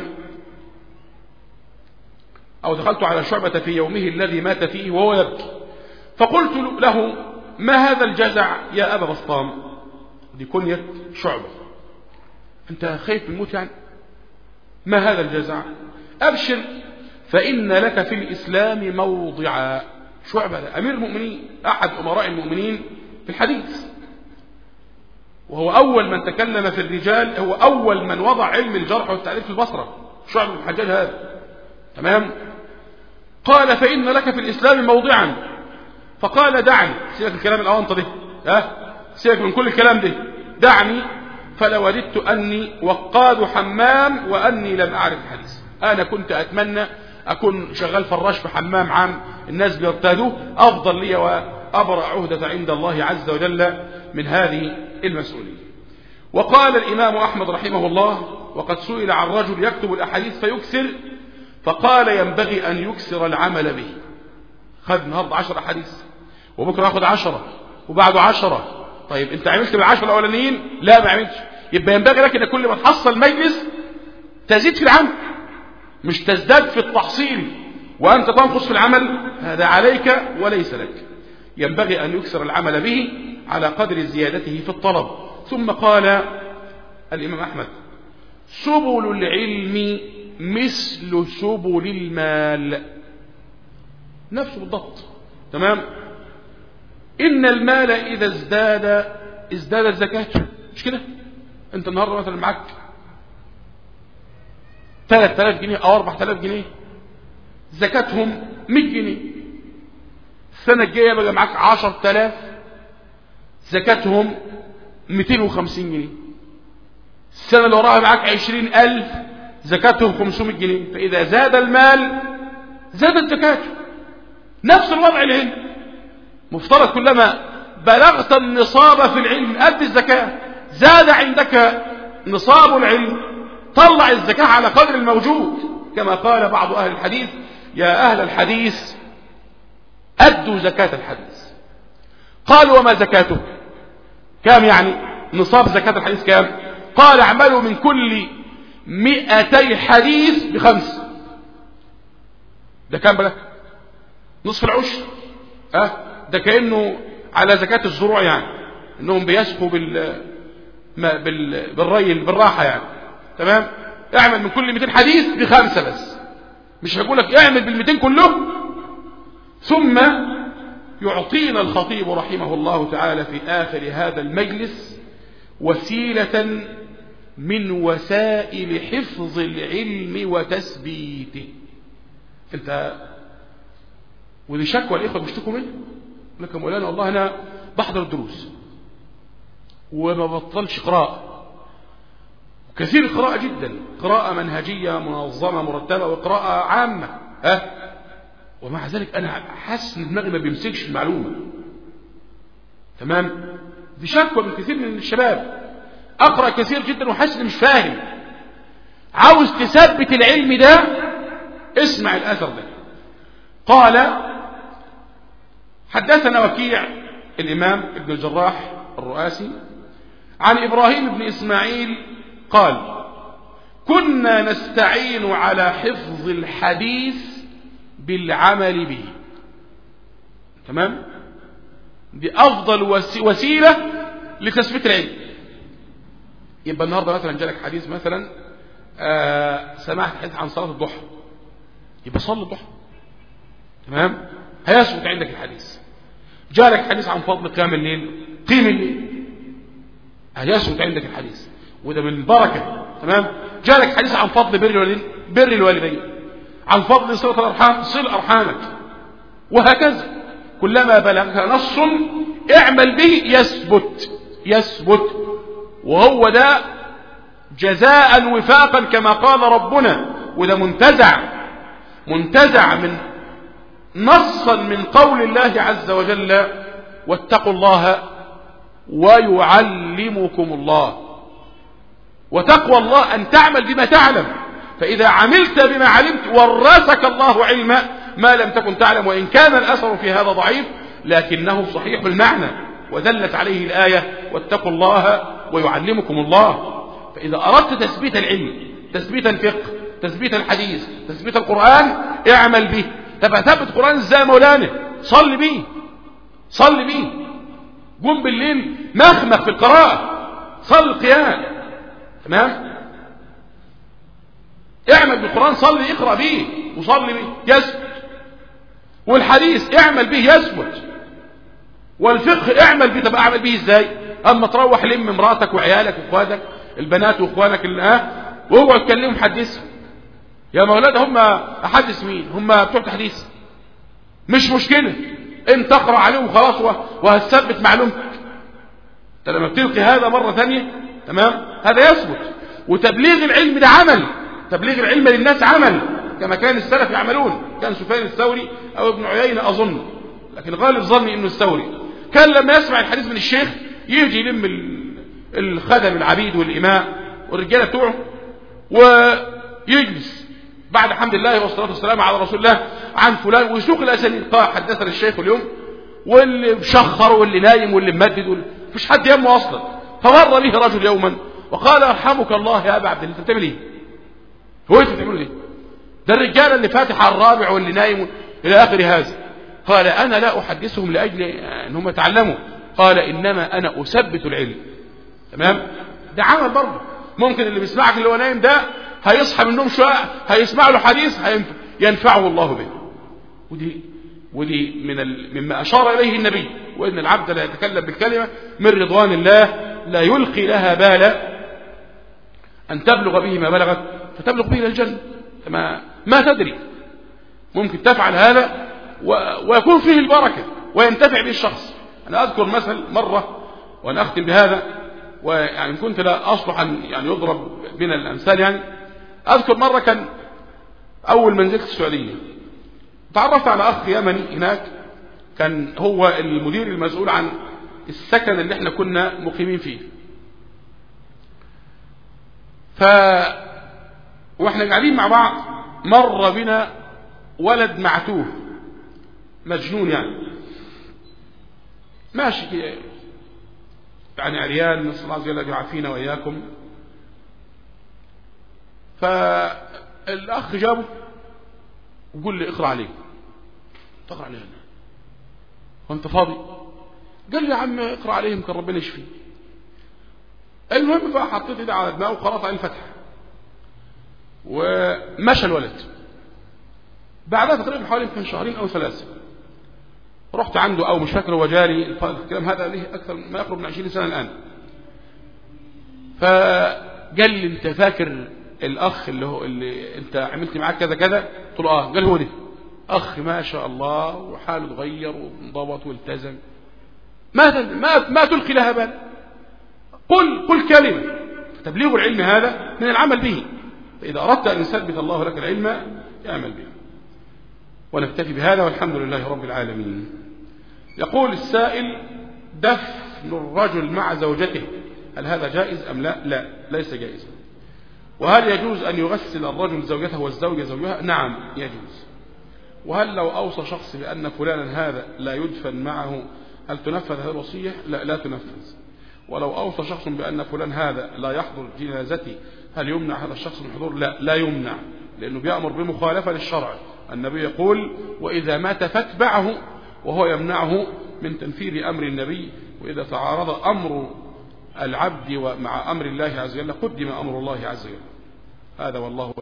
أو دخلت على شعبة في يومه الذي مات فيه وهو يبكي، فقلت له ما هذا الجزع يا أبا بسطام؟ دي كنية شعبة، أنت خايف من الموت يعني؟ ما هذا الجزع؟ أبشر فإن لك في الإسلام موضعا. شعبة أمير المؤمنين، أحد أمراء المؤمنين في الحديث، وهو أول من تكلم في الرجال، هو أول من وضع علم الجرح والتعديل في البصرة، شعبة بن الحجاج هذا. تمام. قال فإن لك في الإسلام موضعا، فقال دعني، سيبك الكلام الأونطة ده، ها سيبك من كل الكلام ده، دعني فلوددت أني وقاد حمام وأني لم أعرف الحديث. أنا كنت أتمنى أكون شغال فراش في حمام عام الناس بيرتادوه، أفضل لي وأبرأ عهدة عند الله عز وجل من هذه المسؤولية. وقال الإمام أحمد رحمه الله وقد سئل عن رجل يكتب الأحاديث فيكسر، فقال ينبغي أن يكسر العمل به. خد النهارده عشر أحاديث وبكرة ياخد عشرة وبعده عشرة. طيب أنت عملت بالعشرة الأولانيين؟ لا ما عملتش. يبقى ينبغي لك أن كل ما تحصل مجلس تزيد في العمل، مش تزداد في التحصيل وأنت تنقص في العمل، هذا عليك وليس لك. ينبغي أن يكسر العمل به على قدر زيادته في الطلب. ثم قال الإمام أحمد سبل العلم مثل سبل المال، نفسه بالضبط. تمام. إن المال إذا ازداد ازدادت زكاته، مش كده؟ أنت النهاردة مثلا معك ثلاثة آلاف جنيه أو أربعة آلاف جنيه، زكاتهم مئة جنيه. السنة الجاية بقى معك عشرة آلاف، زكاتهم مئتين وخمسين جنيه. السنة اللي وراها معك عشرين ألف، زكاتهم خمسمائة جنيه. فإذا زاد المال زادت زكاته. نفس الوضع العلم، مفترض كلما بلغت النصاب في العلم أدي الزكاة. زاد عندك نصاب العلم طلع الزكاة على قدر الموجود، كما قال بعض أهل الحديث يا أهل الحديث أدوا زكاة الحديث. قالوا وما زكاته؟ كام يعني نصاب زكاة الحديث؟ كام؟ قال اعملوا من كل مئتي حديث بخمس. ده كام بقى؟ نصف العشر. أه؟ ده كأنه على زكاة الزروع، يعني انهم بيسقوا بال... بال... بالري بالراحة يعني. تمام. اعمل من كل مئتين حديث بخمسة بس، مش هقول لك اعمل بالمئتين كلهم. ثم يعطينا الخطيب رحمه الله تعالى في آخر هذا المجلس وسيلة من وسائل حفظ العلم وتثبيته. انت ودي شكوى الإخوة بيشتكوا منه، لك يا مولانا والله أنا بحضر الدروس وما بطلش قراءة، كثير القراءة جدا، قراءة منهجية منظمة مرتبة وقراءة عامة، أه؟ ومع ذلك أنا حاسس إن دماغي ما بيمسكش المعلومة. تمام. دي شكوى من كثير من الشباب، أقرأ كثير جدا وحاسس إني مش فاهم. عاوز تثبت العلم ده، اسمع الأثر ده. قال حدثنا وكيع الإمام ابن الجراح الرؤاسي عن إبراهيم بن إسماعيل قال كنا نستعين على حفظ الحديث بالعمل به. تمام. دي أفضل وسيلة لتثبيت العلم. يبقى النهاردة مثلا جالك حديث مثلا آه سمعت حديث عن صلاة الضحى، يبقى صلي الضحى. تمام. هيثبت عندك الحديث. جالك حديث عن فضل قيام الليل، قيم الليل، هيثبت عندك الحديث، وده من البركة. تمام. جالك حديث عن فضل بر الوالدين، بر الوالدين، عن فضل صلة الأرحام، صل أرحامك، وهكذا. كلما بلغ نص اعمل به يثبت يثبت، وهو ده جزاء وفاقا كما قال ربنا. وده منتزع منتزع من نصا من قول الله عز وجل واتقوا الله ويعلمكم الله. وتقوى الله أن تعمل بما تعلم، فإذا عملت بما علمت ورثك الله علما ما لم تكن تعلم. وإن كان الأثر في هذا ضعيف لكنه صحيح المعنى. ودلت عليه الآية واتقوا الله ويعلمكم الله. فإذا أردت تثبيت العلم، تثبيت الفقه، تثبيت الحديث، تثبيت القرآن، اعمل به. تبقى ثبت القرآن ازاي يا مولانا؟ صل به، صل به، قم بالليل مخمخ في القراءة، صل القيام، تمام؟ اعمل بالقرآن، صل اقرأ به وصل به يثبت. والحديث اعمل به يثبت. والفقه اعمل به. طب اعمل به ازاي؟ اما تروح لم مراتك وعيالك واخواتك البنات واخوانك اللي ها واوعوا تكلمهم حدثهم. يا مولانا هم احدث مين؟ هم بتوع تحديث. مش مشكلة انت تقرأ عليهم خلاص وهتثبت معلومتك. انت لما بتلقي هذا مرة ثانية تمام هذا يثبت. وتبليغ العلم ده عمل، تبليغ العلم للناس عمل كما كان السلف يعملون. كان سفيان الثوري او ابن عيينة اظن، لكن غالب ظني انه الثوري كان لما يسمع الحديث من الشيخ يجي يلم الخدم العبيد والإماء والرجالة بتوعه ويجلس بعد حمد الله والصلاة والسلام على رسول الله عن فلان ويسوق الأسانيد. قال حدثنا الشيخ اليوم، واللي مشخر واللي نايم واللي ممدد واللي مفيش حد يمه أصلا. فمر به رجل يوما وقال ارحمك الله يا أبا عبد الله، انت بتعمل ايه؟ هو انت بتعملوا ايه؟ ده الرجال اللي فاتح على الرابع واللي نايم إلى آخر هذا. قال أنا لا أحدثهم لأجل أن هم يتعلموا، قال إنما أنا أثبت العلم. تمام؟ ده عمل برضه. ممكن اللي بيسمعك اللي هو نايم ده هيصحى من النوم شويه هيسمع له حديث ينفعه الله به. ودي ودي من ال... مما اشار اليه النبي، وان العبد لا يتكلم بالكلمه من رضوان الله لا يلقي لها بالا ان تبلغ به ما بلغت فتبلغ به الى الجنه. ما ما تدري ممكن تفعل هذا و... ويكون فيه البركه وينتفع به الشخص. انا اذكر مثل مره وانا اختم بهذا، ويعني كنت لا أصلح أن يعني يضرب بنا الأمثال. يعني أذكر مرة كان أول ما نزلت السعودية تعرفت على أخ يمني هناك، كان هو المدير المسؤول عن السكن اللي احنا كنا مقيمين فيه. ف واحنا قاعدين مع بعض مر بنا ولد معتوه مجنون يعني ماشي يعني عريان، نسأل الله عز وجل يعافينا وإياكم. فالأخ جابه وقال لي اقرأ عليه. تقرأ عليه أنا وانت فاضي؟ قال لي يا عم اقرأ عليه يمكن ربنا يشفيه. المهم بقى حطيت ايدي على دماغه وقرأت عليه الفتحة ومشى الولد. بعدها تقريبا حوالي يمكن شهرين أو ثلاثة رحت عنده أو مش فاكر هو جاري الكلام هذا ليه أكثر ما يقرب من عشرين سنة الآن. فقال لي أنت فاكر الأخ اللي هو اللي أنت عملت معاه كذا كذا؟ قلت له آه. قال هو ده أخ ما شاء الله وحاله اتغير وانضبط والتزم. ما ما ما تلقي لها بال. قل قل كلمة. تبليغ العلم هذا من العمل به. فإذا أردت أن يثبت الله لك العلم اعمل به. ونكتفي بهذا والحمد لله رب العالمين. يقول السائل دفن الرجل مع زوجته هل هذا جائز أم لا؟ لا ليس جائزا. وهل يجوز أن يغسل الرجل زوجته والزوجة زوجها؟ نعم يجوز. وهل لو أوصى شخص بأن فلانا هذا لا يدفن معه هل تنفذ هذه الوصية؟ لا لا تنفذ. ولو أوصى شخص بأن فلان هذا لا يحضر جنازتي هل يمنع هذا الشخص من الحضور؟ لا لا يمنع، لأنه بيأمر بمخالفة للشرع. النبي يقول وإذا مات فاتبعه، وهو يمنعه من تنفيذ أمر النبي. وإذا تعارض أمر العبد مع أمر الله عز وجل قدم أمر الله عز وجل. هذا والله